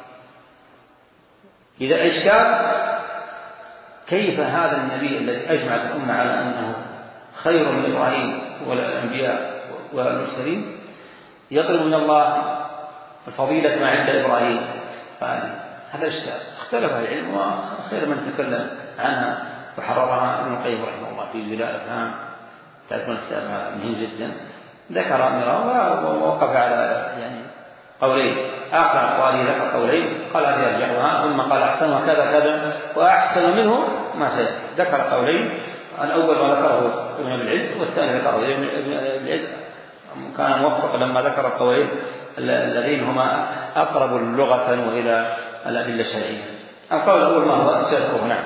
إذا إشكال كيف هذا النبي الذي أجمع الأمة على أنه خير من إبراهيم والأنبياء والمرسلين يطلب من الله الفضيلة ما عند إبراهيم؟ هذا إشكال. اختلف العلم وخير من تكلم عنها وحررها ابن القيم رحمه الله في جلاء الأفهام، تعرفون كتابها مهم جدا، ذكر أمره ووقف على يعني قولين، آخر أقواله ذكر قولين قال هذه يرجعها، ثم قال أحسنها كذا كذا وأحسن منه ما سيأتي. ذكر قولين، الأول ما ذكره ابن أبي العز والثاني ذكره ابن أبي العز، كان موفق لما ذكر القولين الذين هما أقرب لغة وإلى الأدلة الشرعية. القول الأول ما هو سيذكره؟ نعم.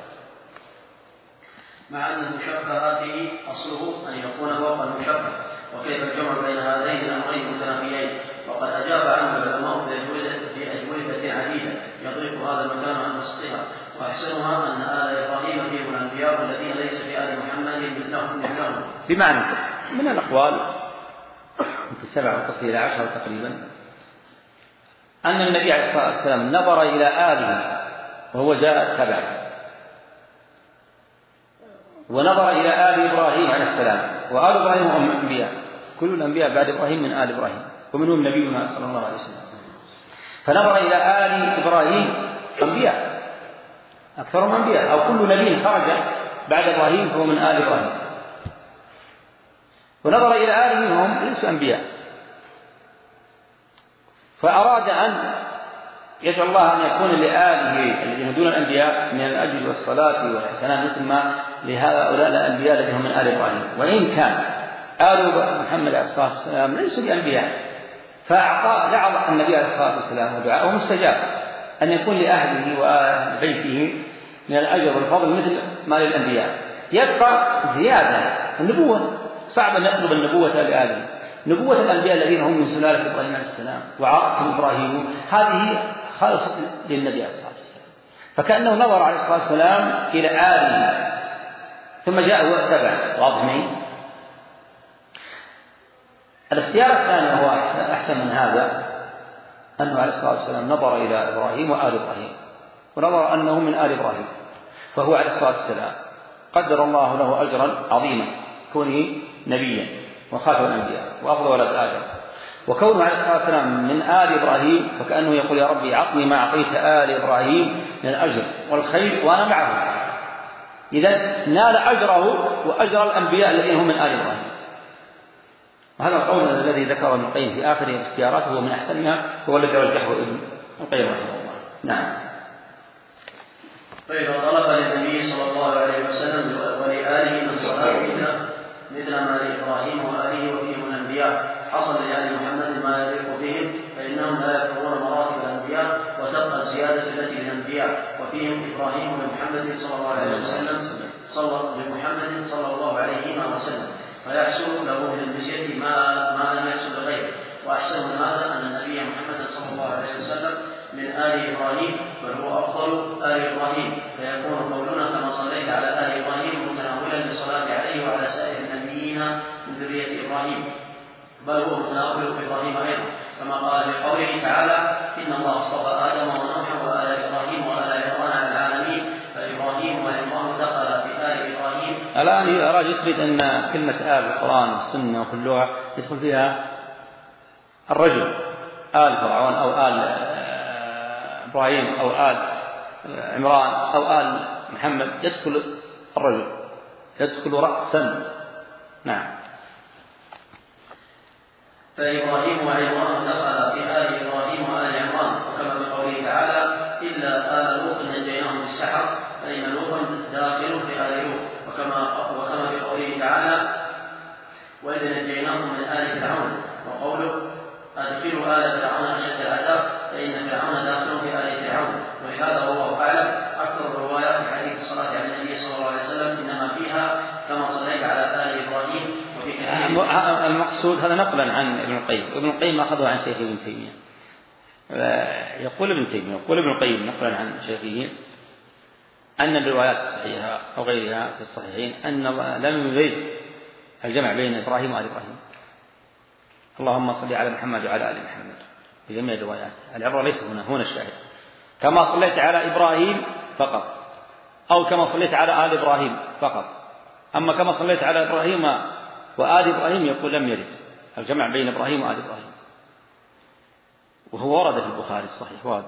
مع أن المشبه آته أصله أن يكون فوق المشبه، وكيف الجمع بين هذين الأمرين المتنافيين؟ وقد أجاب عنه العلماء بأجوبة عديدة يضيق هذا المكان عن نصها، وأحسنها أن آل إبراهيم فيهم الأنبياء الذين ليس في آل محمد مثلهم مثلهم. بمعنى من الأقوال في سبع وتصل إلى عشر تقريبا أن النبي عليه الصلاة والسلام نظر إلى آله وهو جاء تبعه، ونظر إلى آل إبراهيم عليه السلام، وآل إبراهيم هم الأنبياء، كل الأنبياء بعد إبراهيم من آل إبراهيم ومنهم نبينا صلى الله عليه وسلم. فنظر إلى آل إبراهيم أنبياء، أكثرهم أنبياء، أو كل نبي خرج بعد إبراهيم فهو من آل إبراهيم. ونظر إلى آلهم هم ليسوا أنبياء، فأراد أن يدعو الله أن يكون لآله الذين دون الأنبياء من الأجر والصلاة والحسنات مثل ما لهؤلاء الأنبياء الذين هم من آل إبراهيم، وإن كان آل محمد عليه الصلاة والسلام ليسوا بأنبياء، فأعطى دعا النبي عليه الصلاة والسلام ودعاءه مستجاب أن يكون لأهله وأهل بيته من الأجر والفضل مثل ما للأنبياء. يبقى زيادة النبوة، صعب أن نطلب النبوة لآله. نبوة الأنبياء الذين هم من سلالة إبراهيم عليه السلام وعاصم إبراهيم هذه خالصة للنبي عليه الصلاة والسلام، فكأنه نظر عليه الصلاة والسلام إلى آله ثم جاء واتبع. واضح؟ الاختيار الثاني هو أحسن من هذا، أنه عليه الصلاة والسلام نظر إلى إبراهيم وآل إبراهيم ونظر أنه من آل إبراهيم، فهو عليه الصلاة والسلام قدر الله له أجرا عظيما كونه نبيا وخاتم الأنبياء وأفضل ولد آدم، وكونه عليه الصلاة والسلام من آل إبراهيم فكأنه يقول يا ربي أعطني ما أعطيت آل إبراهيم من الأجر والخير وأنا معه. إذا نال أجره وأجر الأنبياء الذين هم من آل إبراهيم. وهذا القول الذي ذكره ابن القيم في آخر اختياراته هو من أحسنها، هو الذي رجحه ابن القيم رحمه الله. نعم. فإذا طلب للنبي صلى الله عليه وسلم ولآله من صلاة مثل ما لإبراهيم وآله وفيهم الأنبياء حصل لآل محمد ما يليق بهم، فإنهم لا يذكرون مراتب الأنبياء وتبقى الزيادة التي للأنبياء، وفيهم إبراهيم ومحمد صلى الله عليه وسلم صلى بمحمد صلى الله عليه وسلم، فيحصل له من المزية ما ما لم يحصل لغيره. وأحسن من هذا أن النبي محمد صلى الله عليه وسلم من آل إبراهيم بل هو أفضل آل إبراهيم، فيكون قولنا كما صليت على آل إبراهيم متناولا بالصلاة عليه وعلى سائر النبيين من ذرية إبراهيم، بل هو متناول بإبراهيم أيضا، كما قال في قوله تعالى إن الله اصطفى آدم ونوحا وآل إبراهيم وآل عمران على العالمين، فإبراهيم وعمران دخل في آل إبراهيم. الآن أراد يثبت أن كلمة آل القرآن والسنة وفي اللغة يدخل فيها الرجل، آل فرعون أو آل إبراهيم أو آل عمران أو آل محمد، يدخل الرجل، يدخل رأسا. نعم. فإبراهيم وعمران دخل في آل إبراهيم وآل عمران، وكما بقوله تعالى إلا آل لوط نجيناهم بالسحر، فإن لوطا داخل في آل لوط، وكما وكما بقوله تعالى وإذ نجيناهم من آل فرعون، وقوله أدخلوا آل فرعون أشد العذاب فإن فرعون داخل في آل فرعون. ولهذا والله أعلم أكثر الروايات في حديث الصلاة على النبي صلى الله عليه وسلم إنما فيها كما صليت على آل إبراهيم. وفي كثير المقصود هذا نقلا عن ابن القيم، ابن القيم أخذه عن شيخ ابن تيمية. يقول ابن تيمية يقول ابن القيم نقلا عن شيخه أن الروايات الصحيحة أو غيرها في الصحيحين أن لم يريد الجمع بين إبراهيم وآل إبراهيم. اللهم صل على محمد وعلى آل محمد في جميع الروايات. العبرة ليس هنا، هنا الشاهد كما صليت على إبراهيم فقط، أو كما صليت على آل إبراهيم فقط. أما كما صليت على إبراهيم وآل إبراهيم يقول لم يرد الجمع بين إبراهيم وآل إبراهيم، وهو ورد في البخاري الصحيح وارد.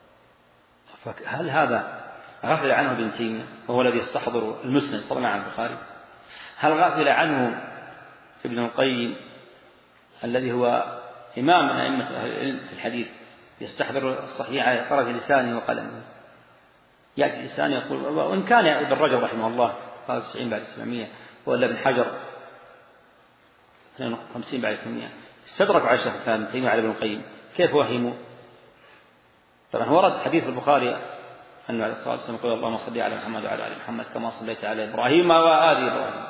فهل هذا غفل عنه ابن تيمية وهو الذي يستحضر المسند فضلا عن البخاري؟ هل غفل عنه ابن القيم الذي هو إمام من أئمة أهل العلم في الحديث يستحضر الصحيح على طرف لسانه وقلمه؟ يأتي لسانه يقول، وإن كان ابن رجب رحمه الله قال تسعين بعد السبعمية، ولا ابن حجر اثنين وخمسين بعد ثمانمائة، استدرك على شيخ الإسلام ابن تيمية على ابن القيم كيف وهموا؟ طبعا ورد حديث البخاري أن عليه الصلاة والسلام يقول اللهم صل على محمد وعلى آل محمد كما صليت على إبراهيم وآل إبراهيم.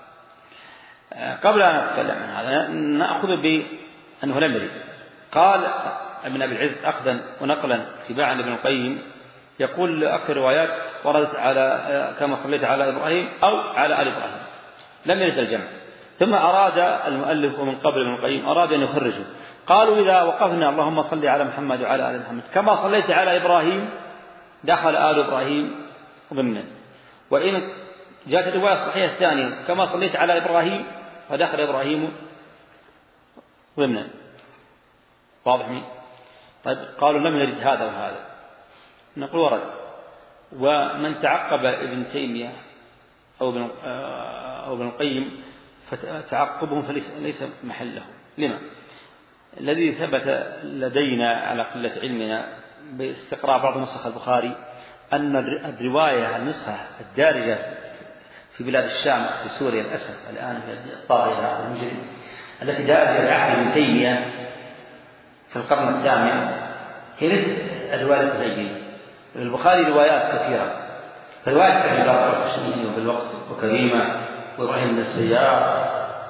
قبل أن أتكلم عن هذا نأخذ بأنه لم يرد. قال ابن أبي العز أخذا ونقلا اتباعا لابن القيم يقول أكثر روايات وردت على كما صليت على إبراهيم أو على آل إبراهيم، لم يرد الجمع. ثم أراد المؤلف ومن قبل ابن القيم أراد أن يخرجه، قالوا إذا وقفنا اللهم صل على محمد وعلى آل محمد كما صليت على إبراهيم دخل آل إبراهيم ضمنا، وإن جاءت الرواية الصحيحة الثانية كما صليت على إبراهيم فدخل إبراهيم ضمنا. واضح مين؟ طيب قالوا لم يرد هذا وهذا، نقول ورد. ومن تعقب ابن تيمية أو ابن أو ابن القيم فتعقبهم فليس ليس محله. لما؟ الذي ثبت لدينا على قلة علمنا باستقراء بعض نسخ البخاري أن الرواية النسخة الدارجة في بلاد الشام في سوريا للأسف الآن في الطاغية المجرم التي دارجة بعهد ابن تيمية في القرن الثامن هي ليست الرواية التي البخاري روايات كثيرة، فرواية أبي بكر والحشمي وبالوقت وكريمة وإبراهيم بن السيار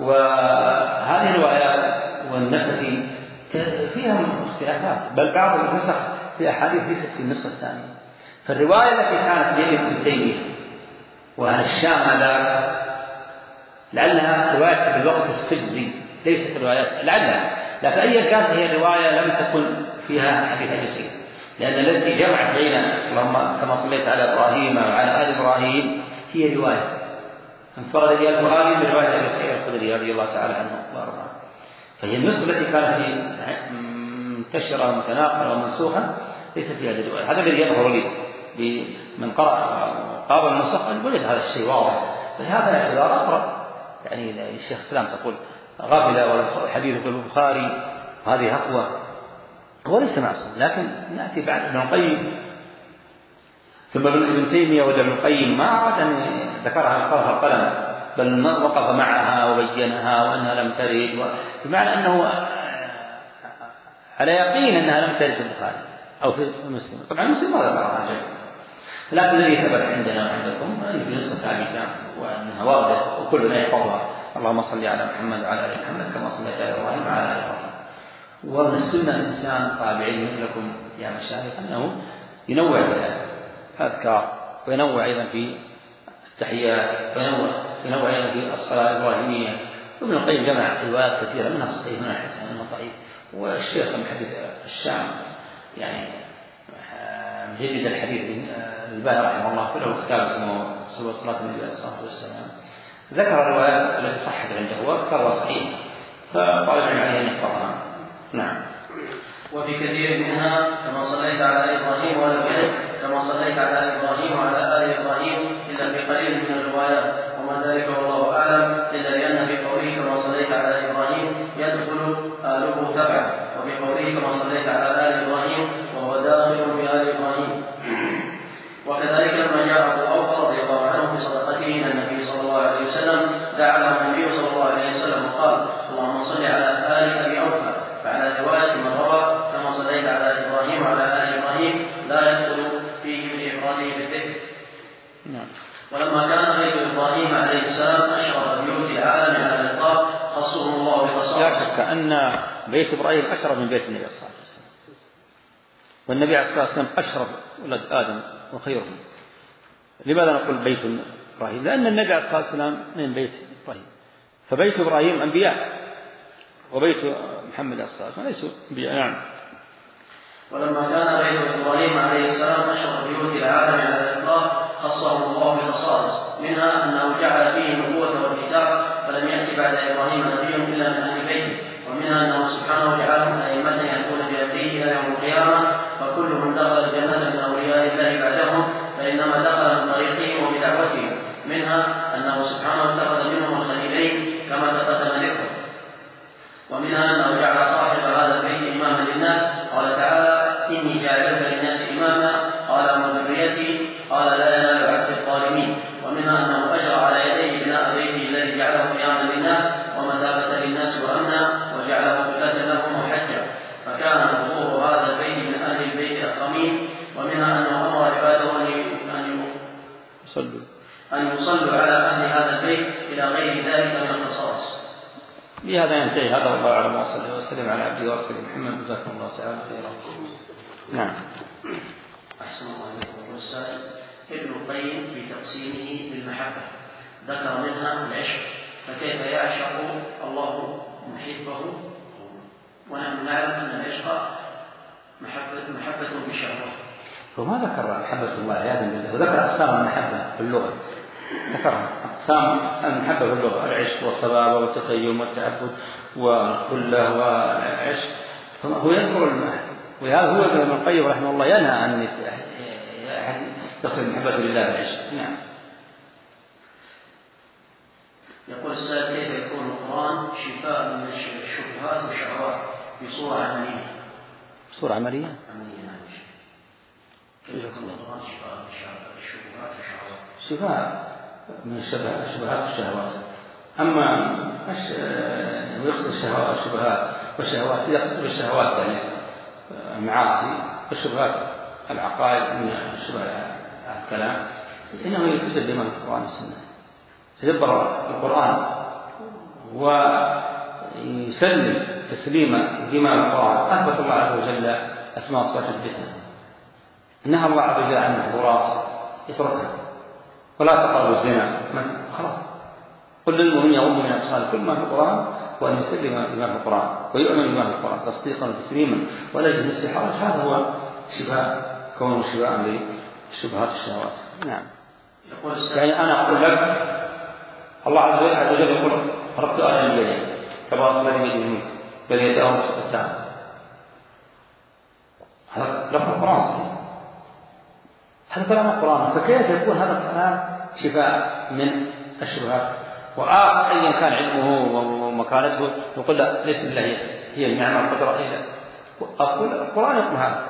وهذه الروايات والنسخ فيها اختلافات، بل بعض النسخ في أحاديث ليست في النسخة الثانية. فالرواية التي كانت بين ابن تيمية وأهل الشام هذا لعلها رواية بالوقت السجزي ليست روايات لعلها، لكن أي كانت هي الرواية لم تكن فيها حديث يسير، لأن التي جمعت بين اللهم كما صليت على إبراهيم وعلى آل إبراهيم هي رواية انفرد بها البخاري برواية أبي سعيد الخدري رضي الله تعالى عنه وأرضاه. فهي النسخة التي كانت منتشرة ومتناقلة ومنسوخة ليست في هذه الرواية. هذا الذي يظهر لي بمن قرأ قابل النسخ وجد هذا الشيء واضح، فهذا اعتبار أقرب. يعني الشيخ الإسلام تقول غافل والحديث في البخاري هذه أقوى، هو ليس معصوم، لكن نأتي بعد ابن القيم ثم ابن تيمية ولا ابن القيم ما عاد أن ذكرها القرها القلم، بل وقف معها وبينها وأنها لم ترد، بمعنى أنه على يقين أنها لم ترد في البخاري أو في مسلم. طبعا مسلم ما ذكرها شيء، لكن الذي ثبت عندنا وعندكم أن في نسخة ثابتة وأنها واردة وكلنا يحفظها اللهم صل على محمد وعلى آل محمد كما صليت على إبراهيم وعلى آل إبراهيم. ومن السنة الإنسان طالب علم لكم يا مشايخ أنه ينوع في الأذكار وينوع أيضا في التحيات وينوع ينوع أيضا في الصلاة الإبراهيمية. وابن القيم جمع روايات كثيرة منها الصحيح منها الحسن منها الضعيف. والشيخ المحدث الشام يعني مجدد الحديث الباهي رحمه الله له كتاب اسمه صلاة النبي عليه الصلاة والسلام ذكر الروايات التي صحت عنده واكثرها صحيح، فطالب العلم عليه ان يحفظها. نعم. وفي كثير منها كما صليت على ابراهيم ولم يرد كما صليت على ابراهيم وعلى ال ابراهيم الا في قليل من الروايات، وما ذلك والله اعلم، الا لان في قوله كما صليت على ابراهيم يدخل ال كما صليت على آل إبراهيم وهو داخل في آل إبراهيم. وكذلك لما جاء أبو أوفى رضي الله عنه بصدقته إلى النبي صلى الله عليه وسلم دعا له النبي صلى الله عليه وسلم وقال اللهم صل على آل أبي أوفى، فعلى رواية من روى كما صليت على إبراهيم وعلى آل إبراهيم لا يدخل فيه بإفراده بالذكر. نعم. ولما كان بيت إبراهيم عليه السلام أشرف بيوت العالم على الإطلاق خصه الله بخصائص. لا شك أن بيت إبراهيم أشرف من بيت النبي صلى الله عليه وسلم، والنبي عليه الصلاة والسلام أشرف ولد آدم وخيرهم. لماذا نقول بيت إبراهيم؟ لأن النبي عليه الصلاة والسلام من بيت إبراهيم، فبيت إبراهيم أنبياء وبيت محمد عليه الصلاة والسلام ليسوا أنبياء. نعم. ولما كان بيت إبراهيم عليه السلام أشرف بيوت العالم على الإطلاق خصه الله بخصائص، منها أنه جعل فيه النبوة والكتاب فلم يأتي بعد إبراهيم نبي إلا من أهل بيته، ومنها أنه سبحانه وتعالى أئمة يهدون بهديه إلى يوم القيامة، فكل من دخل الجنة من أولياء الله بعدهم فإنما دخل من طريقهم وبدعوتهم. منها أنه سبحانه اتخذ منهم الخليلين كما تقدم ذكره. ومنها أنه جعل صاحب هذا البيت إماما للناس، قال تعالى إني جاعلك للناس إماما، قال من ذريتي، قال لا ينال عهد الظالمين. ومنها أنه أجرى على يديه بناء بيته الذي جعله قياما للناس ومثابة للناس وأمنا، وجعله قبلة لهم وحجا، فكان ظهور هذا البيت من أهل البيت أكرمين. ومنها أنه أمر عباده أن يصلوا أن يصلوا على أهل هذا البيت إلى غير ذلك من القصاص. بهذا ينتهي هذا، والله أعلم، وصلى الله وسلم على عبده ورسوله محمد، جزاكم الله تعالى خيرا. نعم. أحسن الله إليكم. والسائل ابن القيم في تقسيمه للمحبة ذكر منها العشق، فكيف يعشق الله محبه ونحن نعلم أن العشق محبة محبة بشهوة؟ وما ذكر محبة الله عياذا بالله، وذكر أقسام المحبة في اللغة، ذكر أقسام المحبة في اللغة: العشق والصبابة والتخيم والتعبد والخلة والعشق. هو يذكر المحبة، وهذا هو ابن القيم رحمه الله ينهى أن تصل المحبة لله بالعشق. نعم. يقول السائل كيف يكون القرآن شفاء من الشبهات والشهوات بصورة عملية؟ بصورة عملية؟ عملية نعم. كيف يكون القرآن شفاء من الشبهات والشهوات؟ شفاء من الشبهات والشهوات. أما يقصد الشهوات والشبهات والشهوات إذا قصد الشهوات يعني المعاصي، والشبهات العقائد من الشبهات الكلام، إنه يلتزم بما في القرآن والسنة، يتدبر القرآن ويسلم تسليما بما في القرآن. أثبت الله عز وجل أسماء صفات الحسنى، نهى الله عز وجل عن المحظورات اتركها، ولا تقربوا الزنا، خلاص. قل للمؤمنين يغضوا من أبصارهم، كل ما في القرآن وأن يسلم بما في القرآن ويؤمن بما في القرآن تصديقا وتسليما ولا يجد نفسه حرج. هذا هو شفاء، كونه شفاء للشبهات الشهوات. نعم. يعني أنا أقول لك الله عز وجل يقول ربط آدم بيده تبارك الذي بيده الملك بل يداه مبسوطتان، هذا لفظ القرآن صحيح، هذا كلام القرآن، فكيف يكون هذا الكلام شفاء من الشبهات؟ وآخر أيا كان علمه ومكانته يقول لا ليس بالله هي النعمة القدرة إلا أقول القرآن يقول هذا.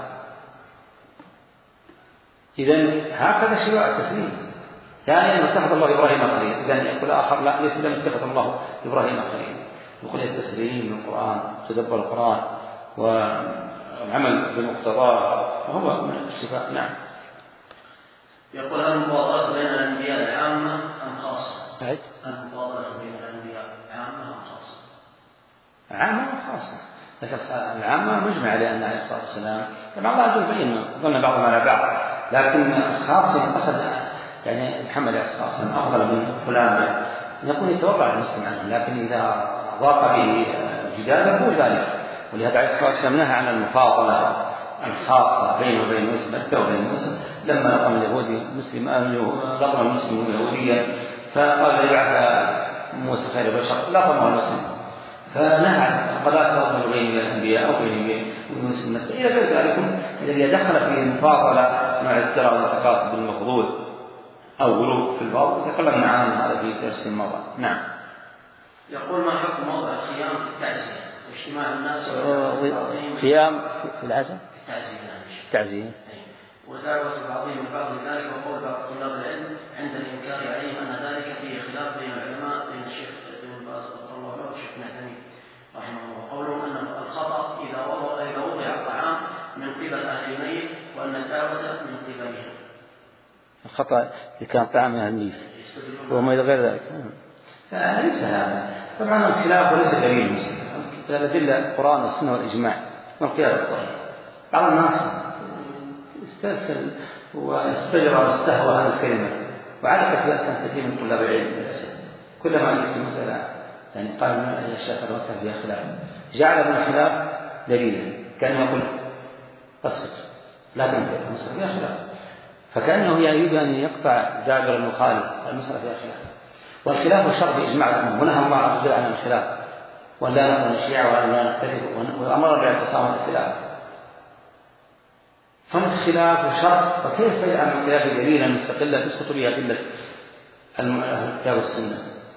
إذن هكذا شفاء التسليم. ثانيا يعني اتخذ الله إبراهيم خليلا، إذن يقول آخر لا ليس لم اتخذ الله إبراهيم خليلا. يقول التسليم من القرآن، تدبر القرآن والعمل بمقتضاه وهو من الشفاء. نعم. يقول هل المفاضلة بين الأنبياء العامة أم خاصة؟ هل المفاضلة بين الأنبياء عامة أم خاصة؟ عامة وخاصة. العامة مجمع على أن عليه الصلاة والسلام بعض أهل العلم ظن بعضهم على بعض، لكن الخاصة قصد يعني محمد عليه الصلاة والسلام أفضل من فلان، يقول يتوقع المسلم عنه، لكن إذا ضاق به جداله هو ذلك. ولهذا عليه الصلاة والسلام نهى عن المفاضلة الخاصة بينه وبين المسلم، أنت وبين المسلم. لما لقم اليهودي مسلم لقم المسلم يهوديا فقال يبعث موسى خير بشر لقمه المسلم، فنهى عن قضاء فضل بين الأنبياء أو بين المسلم. إلى غير ذلك الذي دخل في المفاضلة مع الزراء والتقاص بالمفضول أو غلو في الفضل تكلمنا عن هذا في درس الماضي. نعم. يقول ما حكم موضع الخيام في التعزية اجتماع الناس قيام في العزاء تعزية ودعوة بعضهم البعض لذلك وقول بعض طلاب العلم عند الإنكار عليهم أن ذلك فيه خلاف بين العلماء بين الشيخ ابن باز رحمه الله والشيخ نعتمي رحمه الله. قولهم أن الخطأ إذا وضع إذا وضع الطعام من قبل أهل الميت وأن الدعوة من قبلهم. الخطأ إذا كان طعام أهل الميت وما إلى غير ذلك فليس هذا طبعا الخلاف وليس دليل مسلم. الأدلة القرآن والسنة والإجماع والقياس الصحيح. بعض الناس استرسل واستجرى واستهوى هذه الكلمة وعلقت بأسا كثير من طلاب العلم للأسف. كلما جئت المسألة يعني قال من الشيخ الوسط فيها خلاف جعل من الخلاف دليلا كأنه يقول اسكت لا تنكر المسألة فيها خلاف فكأنه يريد أن يقطع دابر المخالف المسألة فيها خلاف. والخلاف شر بإجماع الأمة ونهى الله عز وجل عن الخلاف ولا نكون شيعا ولا نختلف وأمر باعتصام الاختلاف. فالخلاف شر فكيف يعمل الخلاف دليلا مستقلا تسقط بها أدلة الكتاب والسنة.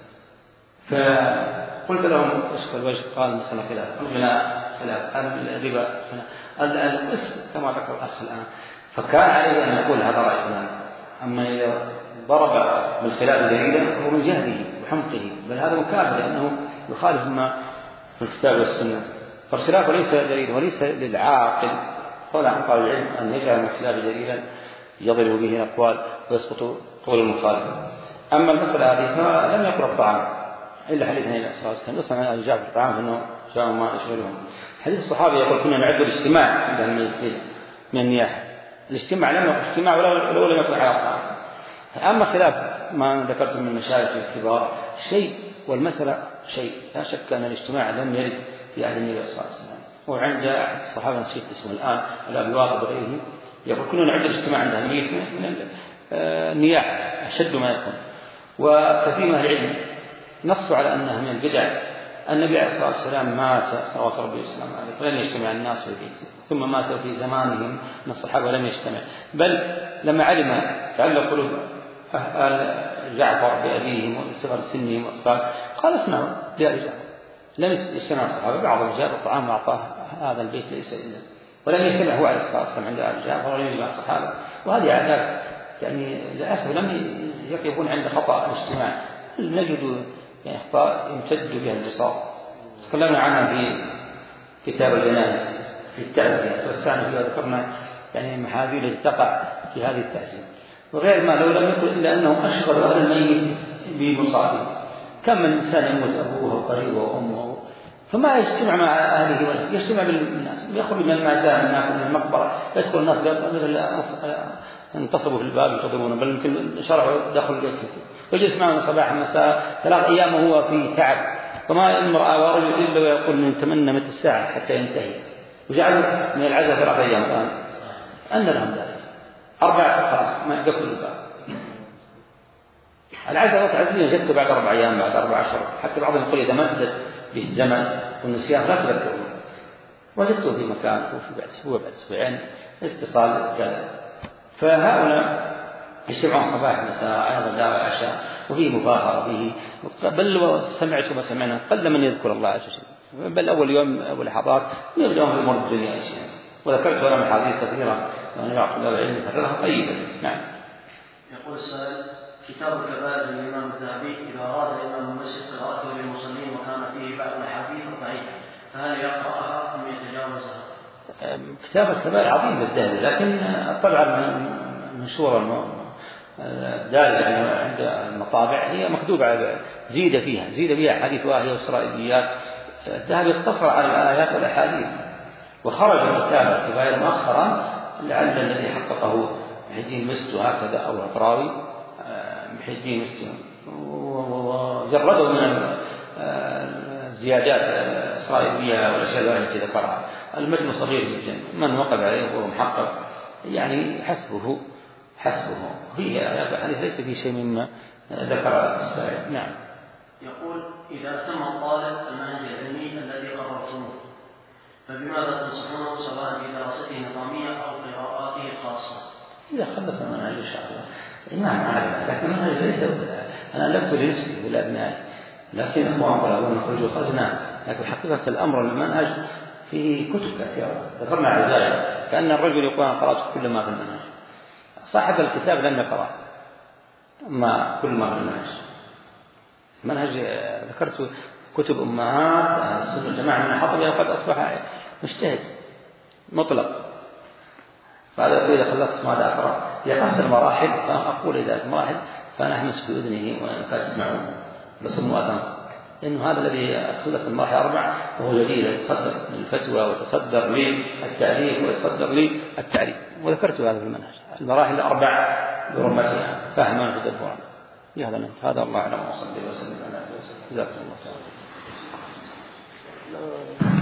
فقلت لهم اشكل الوجه قال مسألة خلاف الغناء خلاف الربا خلاف القس كما ذكر الأخ الآن فكان عليه أن يقول هذا رأي فلان. أما إذا ضرب بالخلاف دليلا هو من جهله وحمقه بل هذا مكابر لأنه يخالف ما في الكتاب والسنة. فالخلاف ليس دليل وليس للعاقل قول عن طالب العلم أن يجعل من الخلاف دليلا يضرب به الأقوال ويسقط قول المخالف. أما المسألة هذه فلم يقرأ الطعام إلا حديث النبي صلى الله عليه وسلم يصنع من الجاء في الطعام فإنه جاء ما يشغلهم. حديث الصحابي يقول كنا نعد الاجتماع عند المجلسين من النياحة الاجتماع لم يكن اجتماع ولو لم يكن على الطعام. أما خلاف ما ذكرت من المشايخ الكبار شيء والمسألة شيء لا شك أن الاجتماع لم يرد في عهد النبي صلى الله عليه وسلم. وعند أحد الصحابة نسيت اسمه الآن الأبي واقد وغيره يقول كنا نعد الاجتماع عند أهمية من النياحة أشد ما يكون. وكثير من العلم نصوا على أنها من البدع. النبي عليه الصلاة والسلام مات صلوات ربي وسلامه عليه فلم يجتمع الناس في بيته ثم ماتوا في زمانهم من الصحابة ولم يجتمع بل لما علم تعلق قلوب جعفر بأبيهم وصغر سنهم وأطفال قال اسمعوا يا رجال لم يجتمع الصحابة بعضهم جاب الطعام وأعطاه هذا البيت ليس إلا ولم يجتمع هو عليه الصلاة والسلام عند آل جعفر ولم يجمع الصحابة. وهذه عادات يعني للأسف لم يقفون عند خطأ الاجتماع نجد يعني أخطاء يمتد بها البساط تكلمنا عنها في كتاب الجنائز في التعزية والثاني فيها ذكرنا يعني المحاذير التي تقع في هذه التعزية وغير ما لو لم يكن إلا أنهم أشغل أهل الميت بمصابه. كم من إنسان يموت أبوه وقريبه وأمه فما يجتمع مع أهله ولا يجتمع بالناس يخرج من المعزاء من المقبرة يدخل الناس انتصبوا في الباب ينتظرون بل يمكن شرعوا دخل البيت ويجلس معنا صباحا مساء ثلاث أيام وهو في تعب وما المرأة ورجل إلا ويقول نتمنى متى الساعة حتى ينتهي وجعلوا من العزاء ثلاث أيام الآن أن لهم ذلك أربعة خلاص ما يقفل الباب. العزاء وتعزية جدت بعد أربع أيام بعد أربع أشهر حتى بعضهم يقول إذا مدت به الزمن والنسيان لا تذكرون وجدته في مكان وفي بعد أسبوع بعد أسبوعين اتصال كذا. فهؤلاء يجتمعون صباح مساء على غداء وعشاء وفيه مفاخرة وفيه بل سمعت وما سمعنا قل من يذكر الله عز وجل بل أول يوم أول لحظات يبدأون في أمور الدنيا أشياء. وذكرت لهم محاضير كثيرة وأنا يعطي الله العلم يكررها طيبا. نعم. يقول السائل كتاب الكبائر للإمام الذهبي إذا أراد الإمام المسجد قراءته للمصلين وكان فيه بعض الأحاديث ضعيفة فهل يقرأها أم يتجاوزها؟ كتاب الكبائر عظيم بالذهبي لكن طبعا منشورة دارجة عند المطابع هي مكتوبة زيد فيها زيد فيها حديث واهية وإسرائيليات. الذهبي اقتصر على الآيات والأحاديث وخرج من كتاب الكبائر مؤخرا لعل الذي حققه محي الدين مسلم هكذا أو العطراوي محي الدين مسلم وجرده من الزيادات الإسرائيلية والأشياء التي ذكرها. المجموع صغير جدا من وقف عليه وهو محقق يعني حسبه حسبه هي آيات حديث ليس في شيء مما ذكر السائل. نعم. يقول إذا تم الطالب المنهج العلمي الذي قررتموه فبماذا تنصحونه سواء في دراسته النظامية أو قراءاته الخاصة؟ إذا خلص المنهج إن شاء الله نعم عارف لكن المنهج ليس أنا ألفت لنفسي ولأبنائي لكن إخوان طلبون نخرج خرجنا لكن حقيقة الأمر المنهج فيه كتب كثيرة ذكرنا عزايا، كأن الرجل يقول أنا قرأت كل ما في المنهج. صاحب الكتاب لم يقرأ ما كل ما في المنهج. منهج ذكرت كتب أمهات السنة الجماعة من حطبها وقد أصبح مجتهد مطلق. فهذا إذا خلصت ماذا أقرأ؟ يقصد المراحل، فأقول إذا المراحل فأنا أحمس بأذنه وأنا تسمعون بصم وأذن، لأنه هذا الذي خلص المراحل أربع وهو جديد يتصدر للفتوى ويتصدر للتأليف ويتصدر للتعريف، وذكرت هذا في المنهج المراحل الأربع برمتها فهما وتدبرا. هذا من هذا الله أعلم وصلى الله وسلم على نبينا محمد. جزاكم الله خيرا.